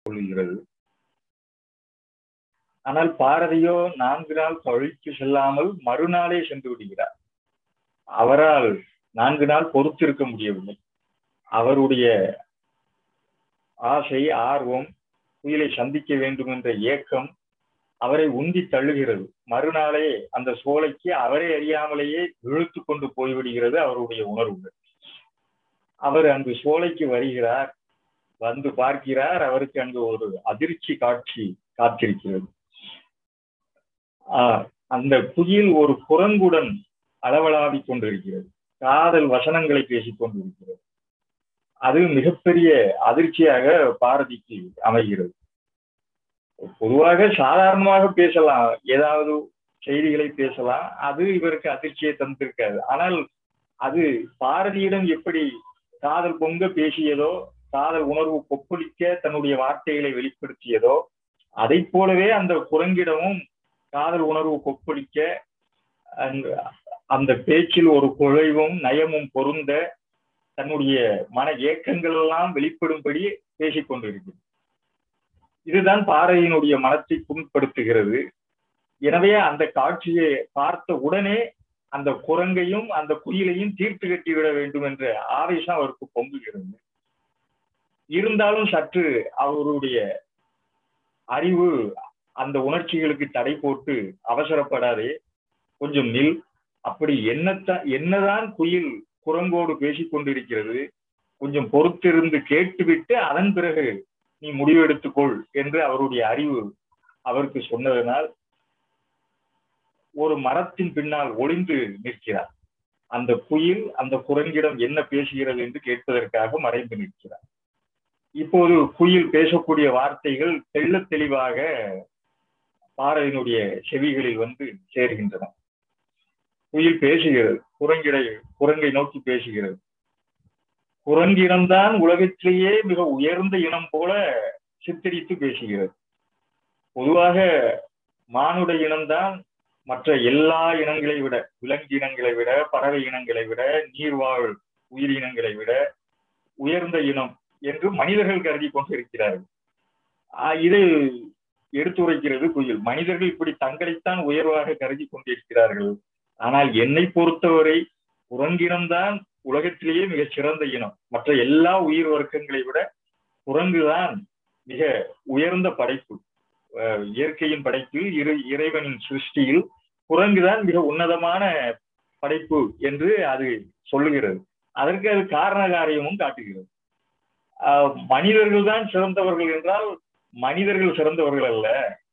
கொள்கிறது. ஆனால் பாரதியோ 4 நாள் கழித்து செல்லாமல் மறுநாளே சென்று விடுகிறார். அவரால் 4 நாள் பொறுத்திருக்க முடியவில்லை. அவருடைய ஆசை, ஆர்வம், குயிலை சந்திக்க வேண்டும் என்ற ஏக்கம் அவரை உந்தி தள்ளுகிறது. மறுநாளே அந்த சோலைக்கு அவரை அறியாமலேயே இழுத்து கொண்டு போய்விடுகிறது அவருடைய உணர்வுகள். அவர் அங்கு சோலைக்கு வருகிறார். வந்து பார்க்கிறார். அவருக்கு அங்கு ஒரு அதிர்ச்சி காட்சி காத்திருக்கிறது. அந்த குயில் ஒரு குரங்குடன் அளவலாவிக் கொண்டிருக்கிறது. காதல் வசனங்களை பேசிக் கொண்டிருக்கிறது. அது மிகப்பெரிய அதிர்ச்சியாக பாரதிக்கு அமைகிறது. பொதுவாக சாதாரணமாக பேசலாம், ஏதாவது செய்திகளை பேசலாம், அது இவருக்கு அதிர்ச்சியை தந்திருக்காது. ஆனால் அது பாரதியிடம் எப்படி காதல் பொங்க பேசியதோ, காதல் உணர்வு கொப்பளிக்க தன்னுடைய வார்த்தைகளை வெளிப்படுத்தியதோ, அதை போலவே அந்த குரங்கிடமும் காதல் உணர்வு கொப்பளிக்க அந்த பேச்சில் ஒரு குழைவும் நயமும் பொருந்த தன்னுடைய மன ஏக்கங்கள் எல்லாம் வெளிப்படும்படி பேசிக் கொண்டிருக்கிறது. இதுதான் பாரதியினுடைய மனத்தை புண்படுத்துகிறது. எனவே அந்த காட்சியை பார்த்த உடனே அந்த குரங்கையும் அந்த குயிலையும் தீர்த்து கட்டிவிட வேண்டும் என்ற ஆவேசம் அவருக்கு பொங்குகிறது. இருந்தாலும் சற்று அவருடைய அறிவு அந்த உணர்ச்சிகளுக்கு தடை போட்டு அவசரப்படாதே, கொஞ்சம் நில், அப்படி என்னதான் குயில் குரங்கோடு பேசிக் கொண்டிருக்கிறது, கொஞ்சம் பொறுத்திருந்து கேட்டுவிட்டு அதன் பிறகு நீ முடிவு எடுத்துக்கொள் என்று அவருடைய அறிவு அவருக்கு சொன்னதனால் ஒரு மரத்தின் பின்னால் ஒளிந்து நிற்கிறார். அந்த குயில் அந்த குரங்கிடம் என்ன பேசுகிறது என்று கேட்பதற்காக மறைந்து நிற்கிறார். இப்போது குயில் பேசக்கூடிய வார்த்தைகள் தெள்ள தெளிவாக பாரதியினுடைய செவிகளில் வந்து சேர்கின்றன. குயில் பேசுகிறது, குரங்கை நோக்கி பேசுகிறது. குரங்கினம்தான் உலகத்திலேயே மிக உயர்ந்த இனம் போல சித்தரித்து பேசுகிறது. பொதுவாக மானுட இனம்தான் மற்ற எல்லா இனங்களை விட, விலங்கு இனங்களை விட, பறவை இனங்களை விட, நீர்வாழ் உயிரினங்களை விட உயர்ந்த இனம் என்று மனிதர்கள் கருதி கொண்டிருக்கிறார்கள். இதை எடுத்துரைக்கிறது குயில். மனிதர்கள் இப்படி தங்களைத்தான் உயர்வாக கருதி கொண்டிருக்கிறார்கள். ஆனால் என்னை பொறுத்தவரை குரங்கினம்தான் உலகத்திலேயே மிக சிறந்த இனம். மற்ற எல்லா உயிர் வர்க்கங்களை விட குரங்குதான் மிக உயர்ந்த படைப்பு. இயற்கையின் படைப்பில், இறைவனின் சிருஷ்டியில் குரங்குதான் மிக உன்னதமான படைப்பு என்று அது சொல்லுகிறது. அதற்கு அது காரண காரியமும் காட்டுகிறது. மனிதர்கள் தான் சிறந்தவர்கள் என்றால் மனிதர்கள் சிறந்தவர்கள் அல்ல.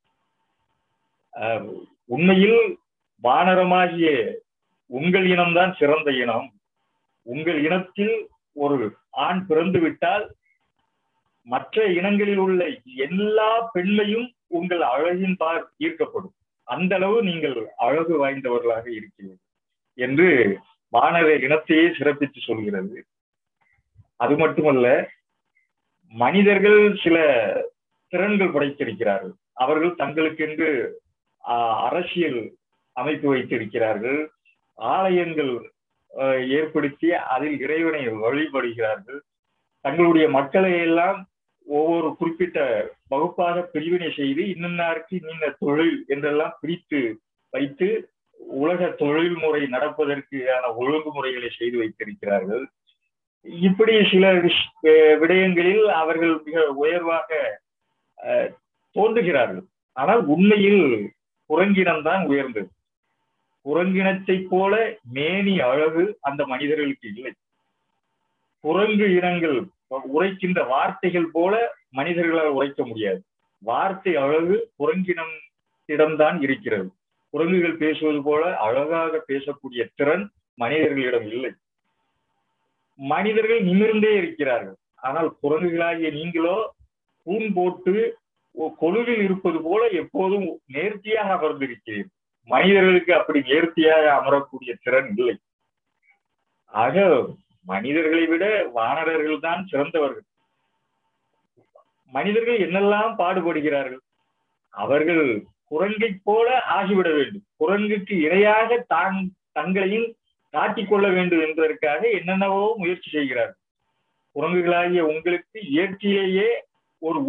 உண்மையில் வானரமாகிய உங்கள் இனம்தான் சிறந்த இனம். உங்கள் இனத்தில் ஒரு ஆண் பிறந்து விட்டால் மற்ற இனங்களில் உள்ள எல்லா பெண்ணையும் உங்கள் அழகின்பால் ஈர்க்கப்படும். அந்த அளவு நீங்கள் அழகு வாய்ந்தவர்களாக இருக்கிறீர்கள் என்று வானர இனத்தையே சிறப்பித்து சொல்கிறது. அது மட்டுமல்ல, மனிதர்கள் சில திறன்கள் படைத்திருக்கிறார்கள். அவர்கள் தங்களுக்கென்று அரசியல் அமைப்பு வைத்திருக்கிறார்கள். ஆலயங்கள் ஏற்படுத்தி அதில் இறைவனை வழிபடுகிறார்கள். தங்களுடைய மக்களை எல்லாம் ஒவ்வொரு குறிப்பிட்ட வகுப்பாக பிரிவினை செய்து இன்னருக்கு இன்ன தொழில் என்றெல்லாம் பிரித்து வைத்து உலக தொழில் முறை நடப்பதற்கான ஒழுங்குமுறைகளை செய்து வைத்திருக்கிறார்கள். இப்படி சில விடயங்களில் அவர்கள் மிக உயர்வாக தோன்றுகிறார்கள். ஆனால் உண்மையில் குரங்கினம்தான் உயர்ந்தது. குரங்கினத்தை போல மேனி அழகு அந்த மனிதர்களுக்கு இல்லை. குரங்கு இனங்கள் உரைக்கின்ற வார்த்தைகள் போல மனிதர்களால் உரைக்க முடியாது. வார்த்தை அழகு குரங்கினத்திடம்தான் இருக்கிறது. குரங்குகள் பேசுவது போல அழகாக பேசக்கூடிய திறன் மனிதர்களிடம் இல்லை. மனிதர்கள் நிமிர்ந்தே இருக்கிறார்கள். ஆனால் குரங்குகளாகிய நீங்களோ தூண் போட்டு கொலுவில் இருப்பது போல எப்போதும் நேர்த்தியாக அமர்ந்திருக்கிறீர்கள். மனிதர்களுக்கு அப்படி நேர்த்தியாக அமரக்கூடிய திறன் இல்லை. ஆக மனிதர்களை விட வானரர்கள் தான் சிறந்தவர்கள். மனிதர்கள் என்னெல்லாம் பாடுபடுகிறார்கள். அவர்கள் குரங்கை போல ஆகிவிட வேண்டும், குரங்குக்கு இரையாக தங்களையும் காட்டிக்கொள்ள வேண்டும் என்பதற்காக என்னென்னவோ முயற்சி செய்கிறார்கள். குரங்குகளாகிய உங்களுக்கு இயற்கையிலேயே ஒரு உடை,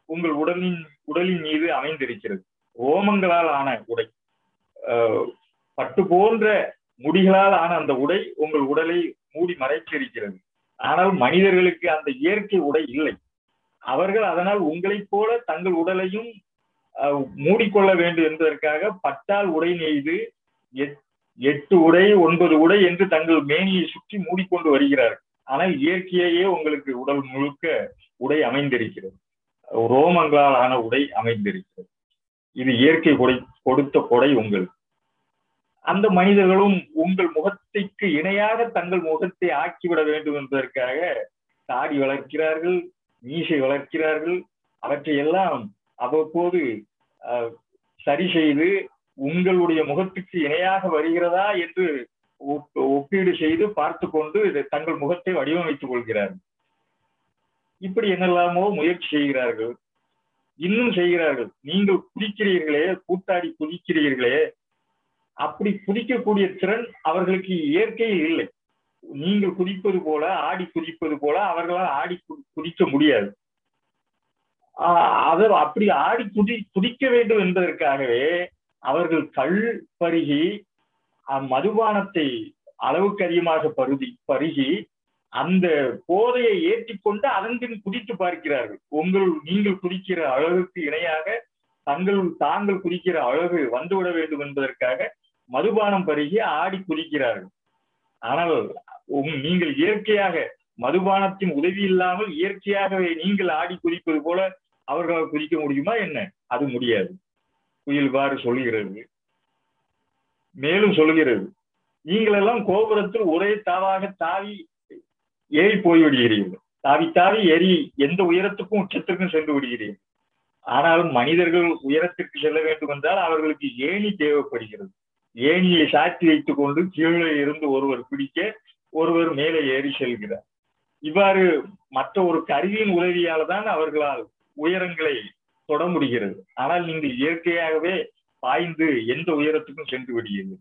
உங்கள் உடலின் மீது அமைந்திருக்கிறது. ரோமங்களால் ஆன உடை, பட்டு போன்ற முடிகளால் ஆன அந்த உடை உங்கள் உடலை மூடி மறைத்திருக்கிறது. ஆனால் மனிதர்களுக்கு அந்த இயற்கை உடை இல்லை. அவர்கள் அதனால் உங்களைப் போல தங்கள் உடலையும் மூடிக்கொள்ள வேண்டும் என்பதற்காக பட்டால் உடை நெய்து 8 உடை 9 உடை என்று தங்கள் மேனியை சுற்றி மூடிக்கொண்டு வருகிறார்கள். ஆனால் இயற்கையே உங்களுக்கு உடல் முழுக்க உடை அமைந்திருக்கிறது, ரோமங்களால் ஆன உடை அமைந்திருக்கிறது. இது இயற்கை கொடுத்த கொடை உங்களுக்கு. அந்த மனிதர்களும் உங்கள் முகத்திற்கு இணையாக தங்கள் முகத்தை ஆக்கிவிட வேண்டும் என்பதற்காக தாடி வளர்க்கிறார்கள், மீசை வளர்க்கிறார்கள். அவற்றையெல்லாம் அவ்வப்போது சரி செய்து உங்களுடைய முகத்துக்கு இணையாக வருகிறதா என்று ஒப்பீடு செய்து பார்த்து கொண்டு தங்கள் முகத்தை வடிவமைத்துக் கொள்கிறார்கள். இப்படி என்னெல்லாமோ முயற்சி செய்கிறார்கள், இன்னும் செய்கிறார்கள். நீங்கள் குதிக்கிறீர்களே, கூத்தாடி குதிக்கிறீர்களே, அப்படி குதிக்கக்கூடிய திறன் அவர்களுக்கு இயற்கையில் இல்லை. நீங்கள் குதிப்பது போல, ஆடி குதிப்பது போல அவர்களால் ஆடி குதிக்க முடியாது. அப்படி ஆடி குதிக்க வேண்டும் என்பதற்காகவே அவர்கள் கள் பருகி மதுபானத்தை அளவுக்கு அதிகமாக பருகி அந்த போதையை ஏற்றிக்கொண்டு அதன் பின் குதித்து பார்க்கிறார்கள். நீங்கள் குதிக்கிற அழகுக்கு இணையாக தாங்கள் குதிக்கிற அழகு வந்துவிட வேண்டும் என்பதற்காக மதுபானம் பருகி ஆடி குதிக்கிறார்கள். ஆனால் நீங்கள் இயற்கையாக மதுபானத்தின் உதவி இல்லாமல் இயற்கையாகவே நீங்கள் ஆடி குதிப்பது போல அவர்களால் குதிக்க முடியுமா என்ன? அது முடியாது. குயில் வாறு சொல்லுகிறது, மேலும் சொல்லுகிறது, நீங்கள் எல்லாம் கோபுரத்தில் ஒரே தாவாக தாவி ஏறி போய்விடுகிறீர்கள். தாவி தாவி ஏறி எந்த உயரத்துக்கும் உச்சத்திற்கும் சென்று விடுகிறீர்கள். ஆனால் மனிதர்கள் உயரத்திற்கு செல்ல வேண்டும் என்றால் அவர்களுக்கு ஏணி தேவைப்படுகிறது. ஏணியை சாத்தி வைத்துக் கொண்டு கீழே இருந்து ஒருவர் பிடிக்க, ஒருவர் மேலே ஏறி செல்கிறார். இவ்வாறு மற்ற ஒரு கருவியின் உதவியால் தான் அவர்களால் உயரங்களை தொட முடிகிறது. ஆனால் நீங்கள் இயற்கையாகவே பாய்ந்து எந்த உயரத்துக்கும் சென்று விடுகிறீர்கள்.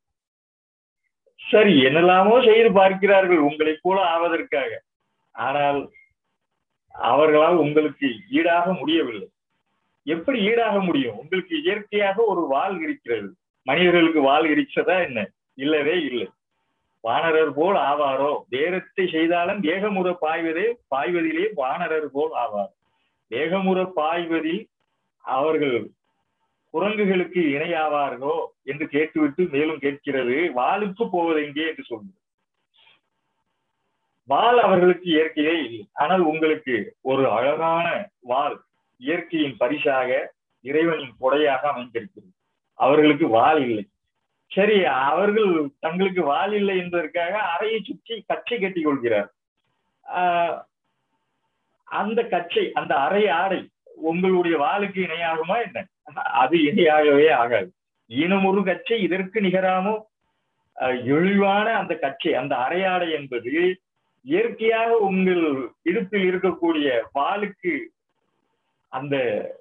சரி, என்னெல்லாமோ செய்து பார்க்கிறார்கள் உங்களைப் போல ஆவதற்காக. ஆனால் அவர்களால் உங்களுக்கு ஈடாக முடியவில்லை. எப்படி ஈடாக முடியும்? உங்களுக்கு இயற்கையாக ஒரு வாள் இருக்கிறது. மனிதர்களுக்கு வாள் இருக்கிறதா என்ன? இல்லவே இல்லை. வானரர் போல் ஆவாரோ? வேரத்தை செய்தாலும் வேகமுற பாய்வதிலே வானரர் போல் ஆவார். வேகமுற பாய்வதில் அவர்கள் குரங்குகளுக்கு இணையாவார்களோ என்று கேட்டுவிட்டு மேலும் கேட்கிறது, வாளுக்கு போவது எங்கே என்று சொல்கிறது. வாள் அவர்களுக்கு இயற்கையே இல்லை. ஆனால் உங்களுக்கு ஒரு அழகான வாள் இயற்கையின் பரிசாக, இறைவனின் கொடையாக அமைந்திருக்கிறது. அவர்களுக்கு வாள் இல்லை. சரி, அவர்கள் தங்களுக்கு வாள் இல்லை என்பதற்காக அறையை சுற்றி கச்சை கட்டிக் கொள்கிறார். அந்த கச்சை, அந்த அறை ஆடை உங்களுடைய வாளுக்கு இணையாகுமா என்ன? அது இணையாகவே ஆகாது. ஈனமொரு கச்சை இதற்கு நிகராமோ? இழிவான அந்த கச்சை, அந்த அரையாடை என்பது இயற்கையாக உங்கள் இடுப்பில் இருக்கக்கூடிய வாளுக்கு, அந்த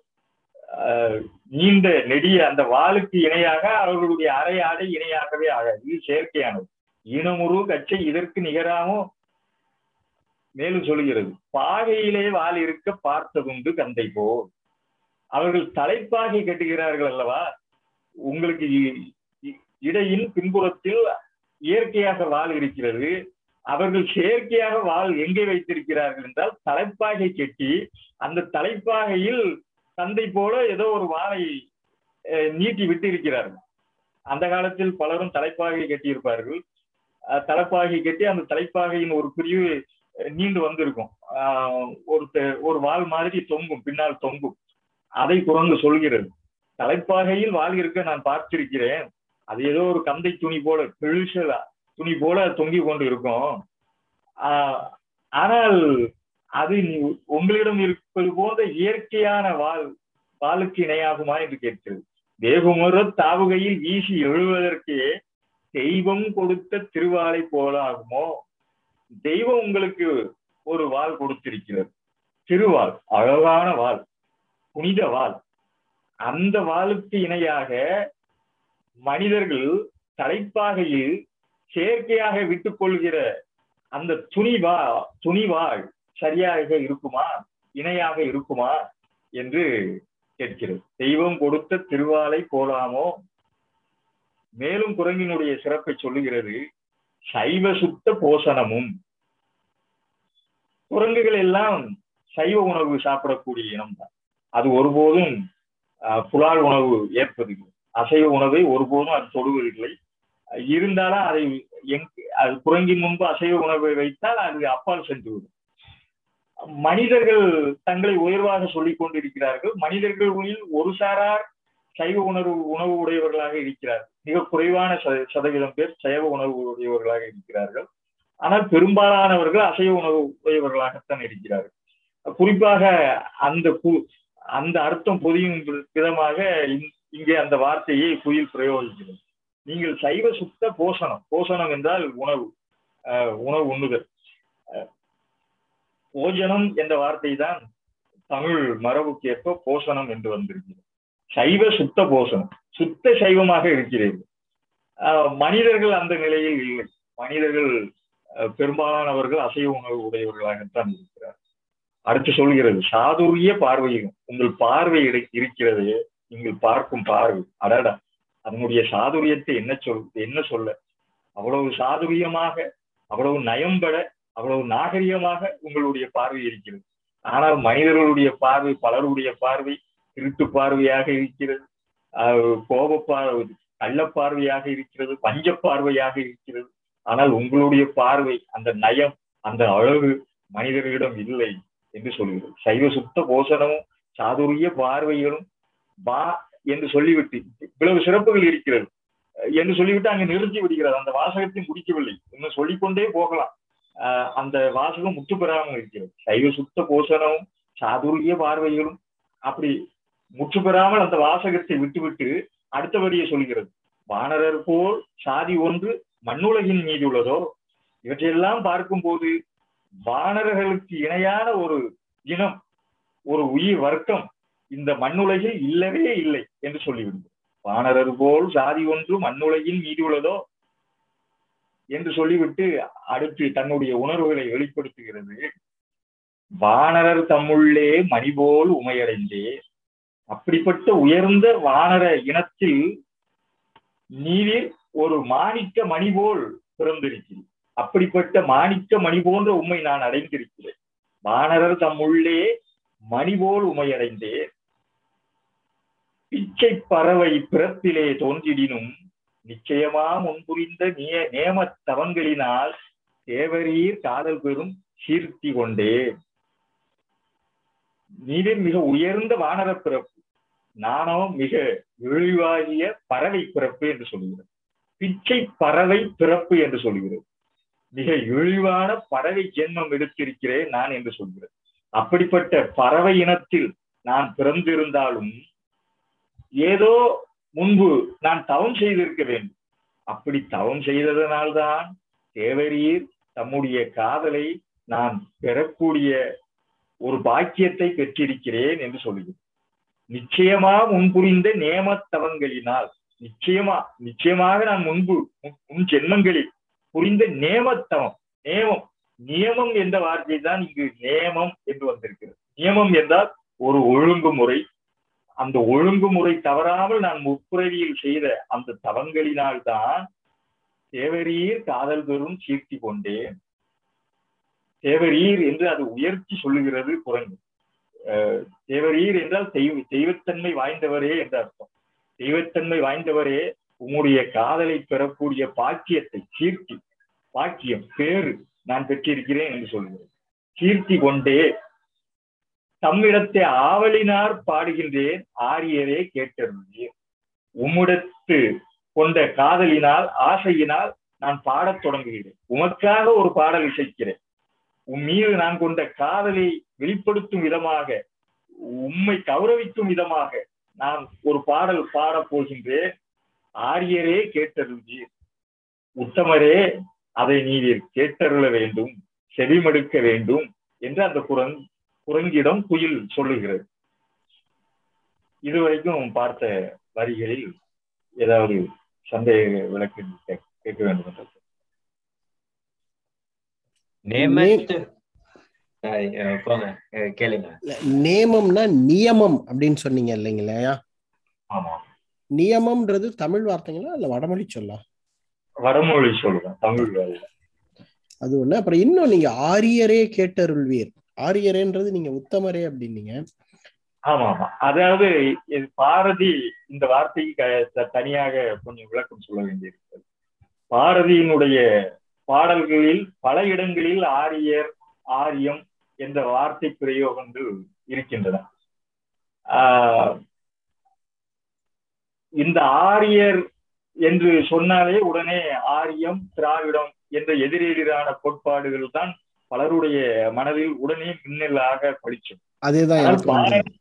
நீண்ட நெடிய அந்த வாளுக்கு இணையாக அவர்களுடைய அரையாடை இணையாகவே ஆகாது. இது செயற்கையானது. ஈனமுரு கச்சை இதற்கு நிகராமோ? மேலும் சொல்லுகிறது, பாகையிலே வாள் இருக்க பார்த்ததுண்டு கந்தை போல். அவர்கள் தலைப்பாகை கட்டுகிறார்கள் அல்லவா? உங்களுக்கு இடையின் பின்புறத்தில் இயற்கையாக வாள் இருக்கிறது. அவர்கள் செயற்கையாக வாள் எங்கே வைத்திருக்கிறார்கள் என்றால் தலைப்பாகை கட்டி அந்த தலைப்பாகையில் தந்தை போல ஏதோ ஒரு வாளை நீட்டி விட்டு இருக்கிறார்கள். அந்த காலத்தில் பலரும் தலைப்பாகை கட்டியிருப்பார்கள். தலைப்பாகை கட்டி அந்த தலைப்பாகையின் ஒரு பிரிவு நீண்டு வந்திருக்கும். ஒரு வாள் மாதிரி தொங்கும், பின்னால் தொங்கும். அதை குரங்கு சொல்கிறது, தலைப்பாகையில் வாள் இருக்க நான் பார்த்திருக்கிறேன். அது ஏதோ ஒரு கந்தை துணி போல, பெருசா துணி போல தொங்கி கொண்டு இருக்கும். ஆனால் அது உங்களிடம் இருப்பது போன்ற இயற்கையான வாளுக்கு இணையாகுமா என்று கேட்கிறது. வேகுமுற தாவுகையில் வீசி எழுவதற்கே தெய்வம் கொடுத்த திருவாளை போல ஆகுமோ? தெய்வம் உங்களுக்கு ஒரு வாள் கொடுத்திருக்கிறது, திருவாள், அழகான வாள், புனித வாள். அந்த வாளுக்கு இணையாக மனிதர்கள் தலைப்பாகையில் செயற்கையாக விட்டுக் கொள்கிற அந்த துணிவாள் சரியாக இருக்குமா? இணையாக இருக்குமா? என்று கேட்கிறது. தெய்வம் கொடுத்த திருவாலை போலாமோ. மேலும் குரங்கினுடைய சிறப்பை சொல்லுகிறது, சைவ சுத்த போஷணமும். குரங்குகள் எல்லாம் சைவ உணவு சாப்பிடக்கூடிய இனம் தான். அது ஒருபோதும் புலால் உணவு ஏற்பதில்லை. அசைவ உணவை ஒருபோதும் அது தொடுவதில்லை. இருந்தாலும் அதை அது குரங்கின் முன்பு அசைவ உணவை வைத்தால் அது அப்பால் சென்றுவிடும். மனிதர்கள் தங்களை உயர்வாக சொல்லிக் கொண்டிருக்கிறார்கள். மனிதர்களில் ஒரு சாரார் சைவ உணவு உடையவர்களாக இருக்கிறார்கள். மிக குறைவான சதவீதம் பேர் சைவ உணவு உடையவர்களாக இருக்கிறார்கள். ஆனால் பெரும்பாலானவர்கள் அசைவ உணவு உடையவர்களாகத்தான் இருக்கிறார்கள். குறிப்பாக அந்த அர்த்தம் பொதியும் விதமாக இங்கே அந்த வார்த்தையை குயில் பிரயோகிக்கிறது. நீங்கள் சைவ சுத்த போஷணம். போஷணம் என்றால் உணவு உண்ணுதல். போஜனம் என்ற வார்த்தை தான் தமிழ் மரபுக்கேற்ப போஷணம் என்று வந்திருக்கிறது. சைவ சுத்த போஷணம், சுத்த சைவமாக இருக்கிறீர்கள். மனிதர்கள் அந்த நிலையில் இல்லை. மனிதர்கள் பெரும்பாலானவர்கள் அசைவ உணவு உடையவர்களாகத்தான் இருக்கிறார். அடுத்து சொல்கிறது, சாதுரிய பார்வையும். உங்கள் பார்வை இருக்கிறது, நீங்கள் பார்க்கும் பார்வை, அடடா, அதனுடைய சாதுரியத்தை என்ன சொல்ல. அவ்வளவு சாதுரியமாக, அவ்வளவு நயம்பட, அவ்வளவு நாகரிகமாக உங்களுடைய பார்வை இருக்கிறது. ஆனால் மனிதர்களுடைய பார்வை, பலருடைய பார்வை திருட்டு பார்வையாக இருக்கிறது, கோப பார்வை, கள்ள பார்வையாக இருக்கிறது, பஞ்ச பார்வையாக இருக்கிறது. ஆனால் உங்களுடைய பார்வை, அந்த நயம், அந்த அழகு மனிதர்களிடம் இல்லை என்று சொல்கிறது. சைவ சுத்த போஷணமும் சாதுரிய பார்வைகளும் வா என்று சொல்லிவிட்டு, இவ்வளவு சிறப்புகள் இருக்கிறது என்று சொல்லிவிட்டு அங்கு நிறுத்தி விடுகிறது. அந்த வாசகத்தை முடிக்கவில்லை, இன்னும் சொல்லிக்கொண்டே போகலாம். அந்த வாசகம் முற்று பெறாமல் இருக்கிறது. சைவ சுத்த போஷணமும் சாதுரிய பார்வைகளும் அப்படி முற்று பெறாமல் அந்த வாசகத்தை விட்டுவிட்டு அடுத்தபடியே சொல்கிறது, வானரர் போல் சாதி ஒன்று மண்ணுலகின் மீது உள்ளதோ. இவற்றையெல்லாம் பார்க்கும் போது வானரர்களுக்கு இணையான ஒரு இனம், ஒரு உயிர் வர்க்கம் இந்த மண்ணுலகில் இல்லவே இல்லை என்று சொல்லிவிடுது. வானரர் போல் சாதி ஒன்று மண்ணுலகின் மீது உள்ளதோ என்று சொல்லிவிட்டு அடுத்து தன்னுடைய உணர்வுகளை வெளிப்படுத்துகிறது. வானரர் தம்முள்ளே மணிபோல் உமையடைந்தே. அப்படிப்பட்ட உயர்ந்த வானர இனத்தில் நீர் ஒரு மாணிக்க மணி போல் பிறந்திருக்கிறேன். அப்படிப்பட்ட மாணிக்க மணி போன்ற உண்மை நான் அடைந்திருக்கிறேன். வானரர் தம்முள்ளே மணி போல் உமையடைந்தே. பிச்சை பறவை பிறப்பிலே தோன்றிடினும் நிச்சயமா முன்புரிந்த நேம தவங்களினால் தேவரீர் காதல் பெறும் சீர்த்தி கொண்டே. நீரில் மிக உயர்ந்த வானர பிறப்பு, நானோ மிக இழிவாகிய பறவை பிறப்பு என்று சொல்கிறது. பிச்சை பறவை பிறப்பு என்று சொல்கிறது. மிக இழிவான பறவை ஜென்மம் எடுத்திருக்கிறேன் நான் என்று சொல்கிறது. அப்படிப்பட்ட பறவை இனத்தில் நான் பிறந்திருந்தாலும் ஏதோ முன்பு நான் தவம் செய்திருக்க வேண்டும். அப்படி தவம் செய்ததனால்தான் தேவரீர் தம்முடைய காதலை நான் பெறக்கூடிய ஒரு பாக்கியத்தை பெற்றிருக்கிறேன் என்று சொல்லுகிறது. நிச்சயமா முன்புரிந்த நேமத்தவங்களினால், நிச்சயமாக நான் முன் ஜென்மங்களில் புரிந்த நேமத்தவம். நியமம் என்ற வார்த்தை தான் இங்கு நேமம் என்று வந்திருக்கிறது. நியமம் என்றால் ஒரு ஒழுங்குமுறை. அந்த ஒழுங்குமுறை தவறாமல் நான் முற்பிறவியில் செய்த அந்த தவங்களினால் தான் தேவரீர் காதல் பெறும் சீர்த்தி கொண்டேன். தேவரீர் என்று அது உயர்த்தி சொல்லுகிறது குரங்கு. தேவரீர் என்றால் தெய்வத்தன்மை வாய்ந்தவரே என்ற அர்த்தம். தெய்வத்தன்மை வாய்ந்தவரே, உம்முடைய காதலை பெறக்கூடிய பாக்கியத்தை, கீர்த்தி, பாக்கியம், பேரு நான் பெற்றிருக்கிறேன் என்று சொல்கிறது. கீர்த்தி கொண்டே தம்மிடத்தை ஆவலினார் பாடுகின்றேன் ஆரியரே கேட்டருளீர். உம்மிடத்து கொண்ட காதலினால், ஆசையினால் நான் பாடத் தொடங்குகிறேன். உமக்காக ஒரு பாடல் இசைக்கிறேன். உன் மீது நான் கொண்ட காதலை வெளிப்படுத்தும் விதமாக, உம்மை கௌரவிக்கும் விதமாக நான் ஒரு பாடல் பாடப் போகின்றேன். ஆரியரே கேட்டருளீர். உத்தமரே, அதை நீர் கேட்டருள வேண்டும், செவிமடுக்க வேண்டும் என்று அந்த குரங்கிடம் குயில் சொல்லுகிறது. இதுவரைக்கும் பார்த்த வரிகளில் ஏதாவது சந்தேக விளக்கு கேட்க வேண்டும் என்று. போங்க கேளுங்க. நேமம்னா நியமம் அப்படின்னு சொன்னீங்க இல்லைங்களா? ஆமா, நியமம்ன்றது தமிழ் வார்த்தைங்களா இல்ல வடமொழி சொல்லா? வடமொழி சொல்லுவேன், தமிழ் வேலை. அது ஒண்ணு. அப்புறம் இன்னும் நீங்க ஆரியரே கேட்டருள்வீர், ஆரியரேன்றது நீங்க உத்தமரே அப்படின்னீங்க. ஆமா ஆமா, அதாவது பாரதி இந்த வார்த்தைக்கு தனியாக கொஞ்சம் விளக்கம் சொல்ல வேண்டியிருக்கிறது. பாரதியினுடைய பாடல்களில் பல இடங்களில் ஆரியர், ஆரியம் என்ற வார்த்தை பிரயோகங்கள் இருக்கின்றன. இந்த ஆரியர் என்று சொன்னாலே உடனே ஆரியம், திராவிடம் என்ற எதிரெதிரான கோட்பாடுகள் தான் பலருடைய மனதில் உடனே மின்னலாக படிச்சோம். அதேதான் எனக்கும் வந்தது.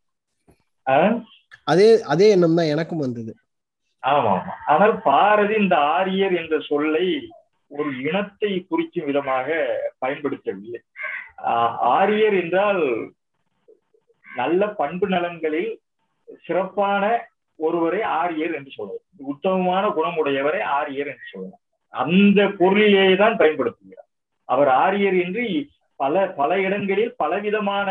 அதே எண்ணம் தான் எனக்கும் வந்தது. ஆமா ஆமா. ஆனால் பாரதி இந்த ஆரியர் என்ற சொல்லை ஒரு இனத்தை குறிக்கும் விதமாக பயன்படுத்தவில்லை. ஆரியர் என்றால் நல்ல பண்பு நலன்களில் சிறப்பான ஒருவரை ஆரியர் என்று சொல்லலாம், உத்தமமான குணமுடையவரை ஆரியர் என்று சொல்லலாம். அந்த பொருளிலேயே தான் பயன்படுத்துகிறார். அவர் ஆரியர் என்று பல இடங்களில் பலவிதமான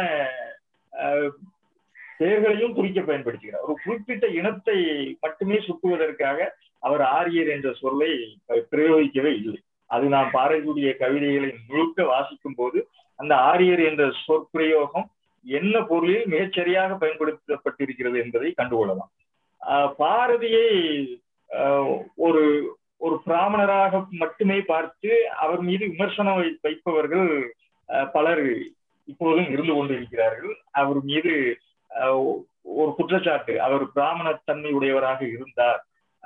பெயர்களையும் குறிக்க பயன்படுத்துகிறார். ஒரு குறிப்பிட்ட இனத்தை மட்டுமே சுட்டுவதற்காக அவர் ஆரியர் என்ற சொல்லை பிரயோகிக்கவே இல்லை. அது நாம் பாரதியுடைய கவிதைகளை முழுக்க வாசிக்கும் போது அந்த ஆரியர் என்ற சொற்பிரயோகம் என்ன பொருளில் மிகச்சரியாக பயன்படுத்தப்பட்டிருக்கிறது என்பதை கண்டுகொள்ளலாம். பாரதியை ஒரு ஒரு பிராமணராக மட்டுமே பார்த்து அவர் மீது விமர்சனம் வைப்பவர்கள் பலர் இப்போதும் இருந்து கொண்டிருக்கிறார்கள். அவர் மீது ஒரு குற்றச்சாட்டு, அவர் பிராமணத்தன்மை உடையவராக இருந்தார்,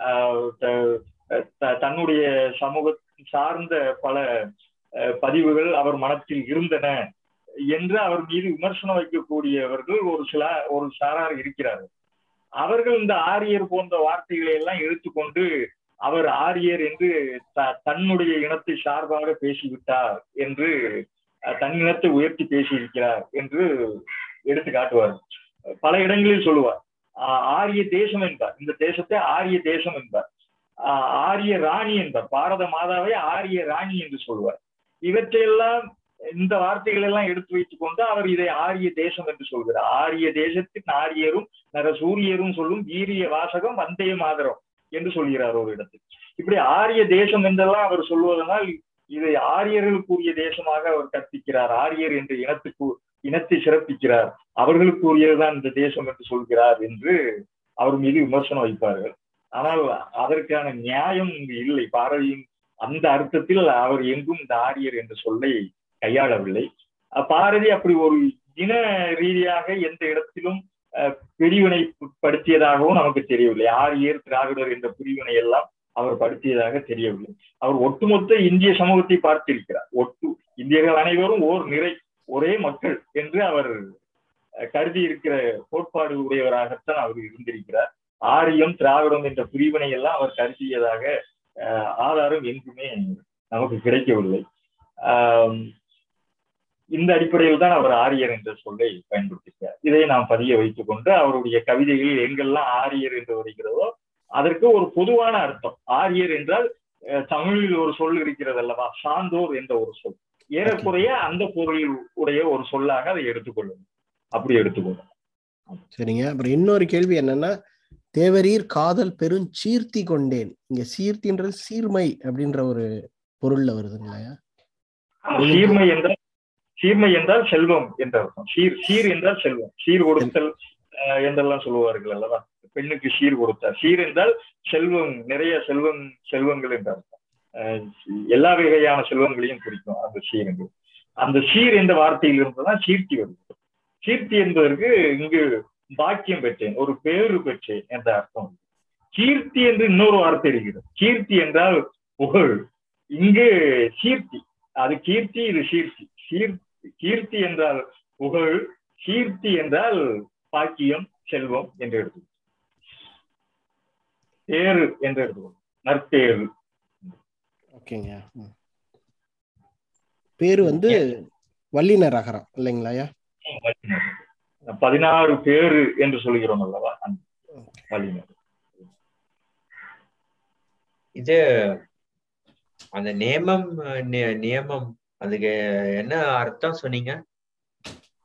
தன்னுடைய சமூக சார்ந்த பல பதிவுகள் அவர் மனத்தில் இருந்தன என்று அவர் மீது விமர்சனம் வைக்கக்கூடியவர்கள் ஒரு சாரார் இருக்கிறார்கள். அவர்கள் இந்த ஆரியர் போன்ற வார்த்தைகளை எல்லாம் எடுத்துக்கொண்டு அவர் ஆரியர் என்று தன்னுடைய இனத்தை சார்பாக பேசிவிட்டார் என்று, தன் இனத்தை உயர்த்தி பேசியிருக்கிறார் என்று எடுத்து காட்டுவார். பல இடங்களில் சொல்லுவார். ஆரிய தேசம் என்பார், இந்த தேசத்தை ஆரிய தேசம் என்பார். ஆரிய ராணி என்பார், பாரத மாதாவை ஆரிய ராணி என்று சொல்லுவார். இவற்றையெல்லாம், இந்த வார்த்தைகள் எல்லாம் எடுத்து வைத்துக் கொண்டு அவர் இதை ஆரிய தேசம் என்று சொல்கிறார். ஆரிய தேசத்தின் ஆரியரும் சூரியரும் சொல்லும் வீரிய வாசகம் வந்தே மாதரம் என்று சொல்கிறார் ஒரு இடத்தில். இப்படி ஆரிய தேசம் என்றெல்லாம் அவர் சொல்வதனால் இதை ஆரியர்களுக்குரிய தேசமாக அவர் கற்பிக்கிறார். ஆரியர் என்ற இனத்தை சிறப்பிக்கிறார், அவர்களுக்குரியதுதான் இந்த தேசம் என்று சொல்கிறார் என்று அவர் மீது விமர்சனம் வைப்பார்கள். ஆனால் அதற்கான நியாயம் இங்கு இல்லை. பாரதியின் அந்த அர்த்தத்தில் அவர் எங்கும் இந்த ஆரியர் என்ற சொல்லை கையாளவில்லை. பாரதி அப்படி ஒரு இன ரீதியாக எந்த இடத்திலும் பிரிவினைப்படுத்தியதாகவும் நமக்கு தெரியவில்லை. ஆரியர், திராவிடர் என்ற பிரிவினை எல்லாம் அவர் படுத்தியதாக தெரியவில்லை. அவர் ஒட்டுமொத்த இந்திய சமூகத்தை பார்த்திருக்கிறார். இந்தியர்கள் அனைவரும் ஒரே மக்கள் என்று அவர் கருதி இருக்கிற கோட்பாடு உடையவராகத்தான் அவர் இருந்திருக்கிறார். ஆரியம், திராவிடம் என்ற பிரிவினை எல்லாம் அவர் கருதியதாக ஆதாரம் எங்குமே நமக்கு கிடைக்கவில்லை. இந்த அடிப்படையில் தான் அவர் ஆரியர் என்ற சொல்லை பயன்படுத்திக்கிறார். இதை நாம் பதிய வைத்துக் கொண்டு அவருடைய கவிதைகளில் எங்கெல்லாம் ஆரியர் என்று வருகிறதோ அதற்கு ஒரு பொதுவான அர்த்தம். ஆரியர் என்றால் தமிழில் ஒரு சொல் இருக்கிறது அல்லவா, சான்றோர் என்ற ஒரு சொல், ஏறக்குறைய அந்த பொருளில் உடைய ஒரு சொல்லாக அதை எடுத்துக்கொள்ளும். அப்படி எடுத்துக்கொள்ளும். சரிங்க. அப்புறம் இன்னொரு கேள்வி என்னன்னா, தேவரீர் காதல் பெரும் சீர்த்தி கொண்டேன், இங்க சீர்த்தின்றது சீர்மை அப்படின்ற ஒரு பொருள்ல வருதுங்களா? சீர்மை என்றால் செல்வம் என்ற அர்த்தம். சீர் என்றால் செல்வம், சீர் கொடுத்தல் என்றெல்லாம் சொல்லுவார்கள் அல்லவா. பெண்ணுக்கு சீர் கொடுத்தார். சீர் என்றால் செல்வம், நிறைய செல்வங்கள் என்ற அர்த்தம். எல்லா வகையான செல்வங்களையும் குறிக்கும் அந்த சீர் என்று. அந்த சீர் என்ற வார்த்தையில் இருந்துதான் சீர்த்தி வருது. கீர்த்தி என்பதற்கு இங்கு பாக்கியம் பெற்றேன், ஒரு பேரு பெற்றேன் என்ற அர்த்தம். கீர்த்தி என்று இன்னொரு வார்த்தை இருக்கிறது. கீர்த்தி என்றால் புகழ், இங்கு சீர்த்தி. அது கீர்த்தி, இது சீர்த்தி. கீர்த்தி என்றால் புகழ், கீர்த்தி என்றால் பாக்கியம், செல்வம் என்று எடுத்துக்கொள்ளும். பேரு என்று எடுத்துக்கொள்ளும், நற்பேரு. ஓகேங்க. பேரு வல்லினர் அகரம் இல்லைங்களா? 16 பேரு என்று சொல்கிறோம் அல்லவா, வல்லினர். இது அந்த நியமம் அதுக்கு என்ன அர்த்தம் சொன்னீங்க?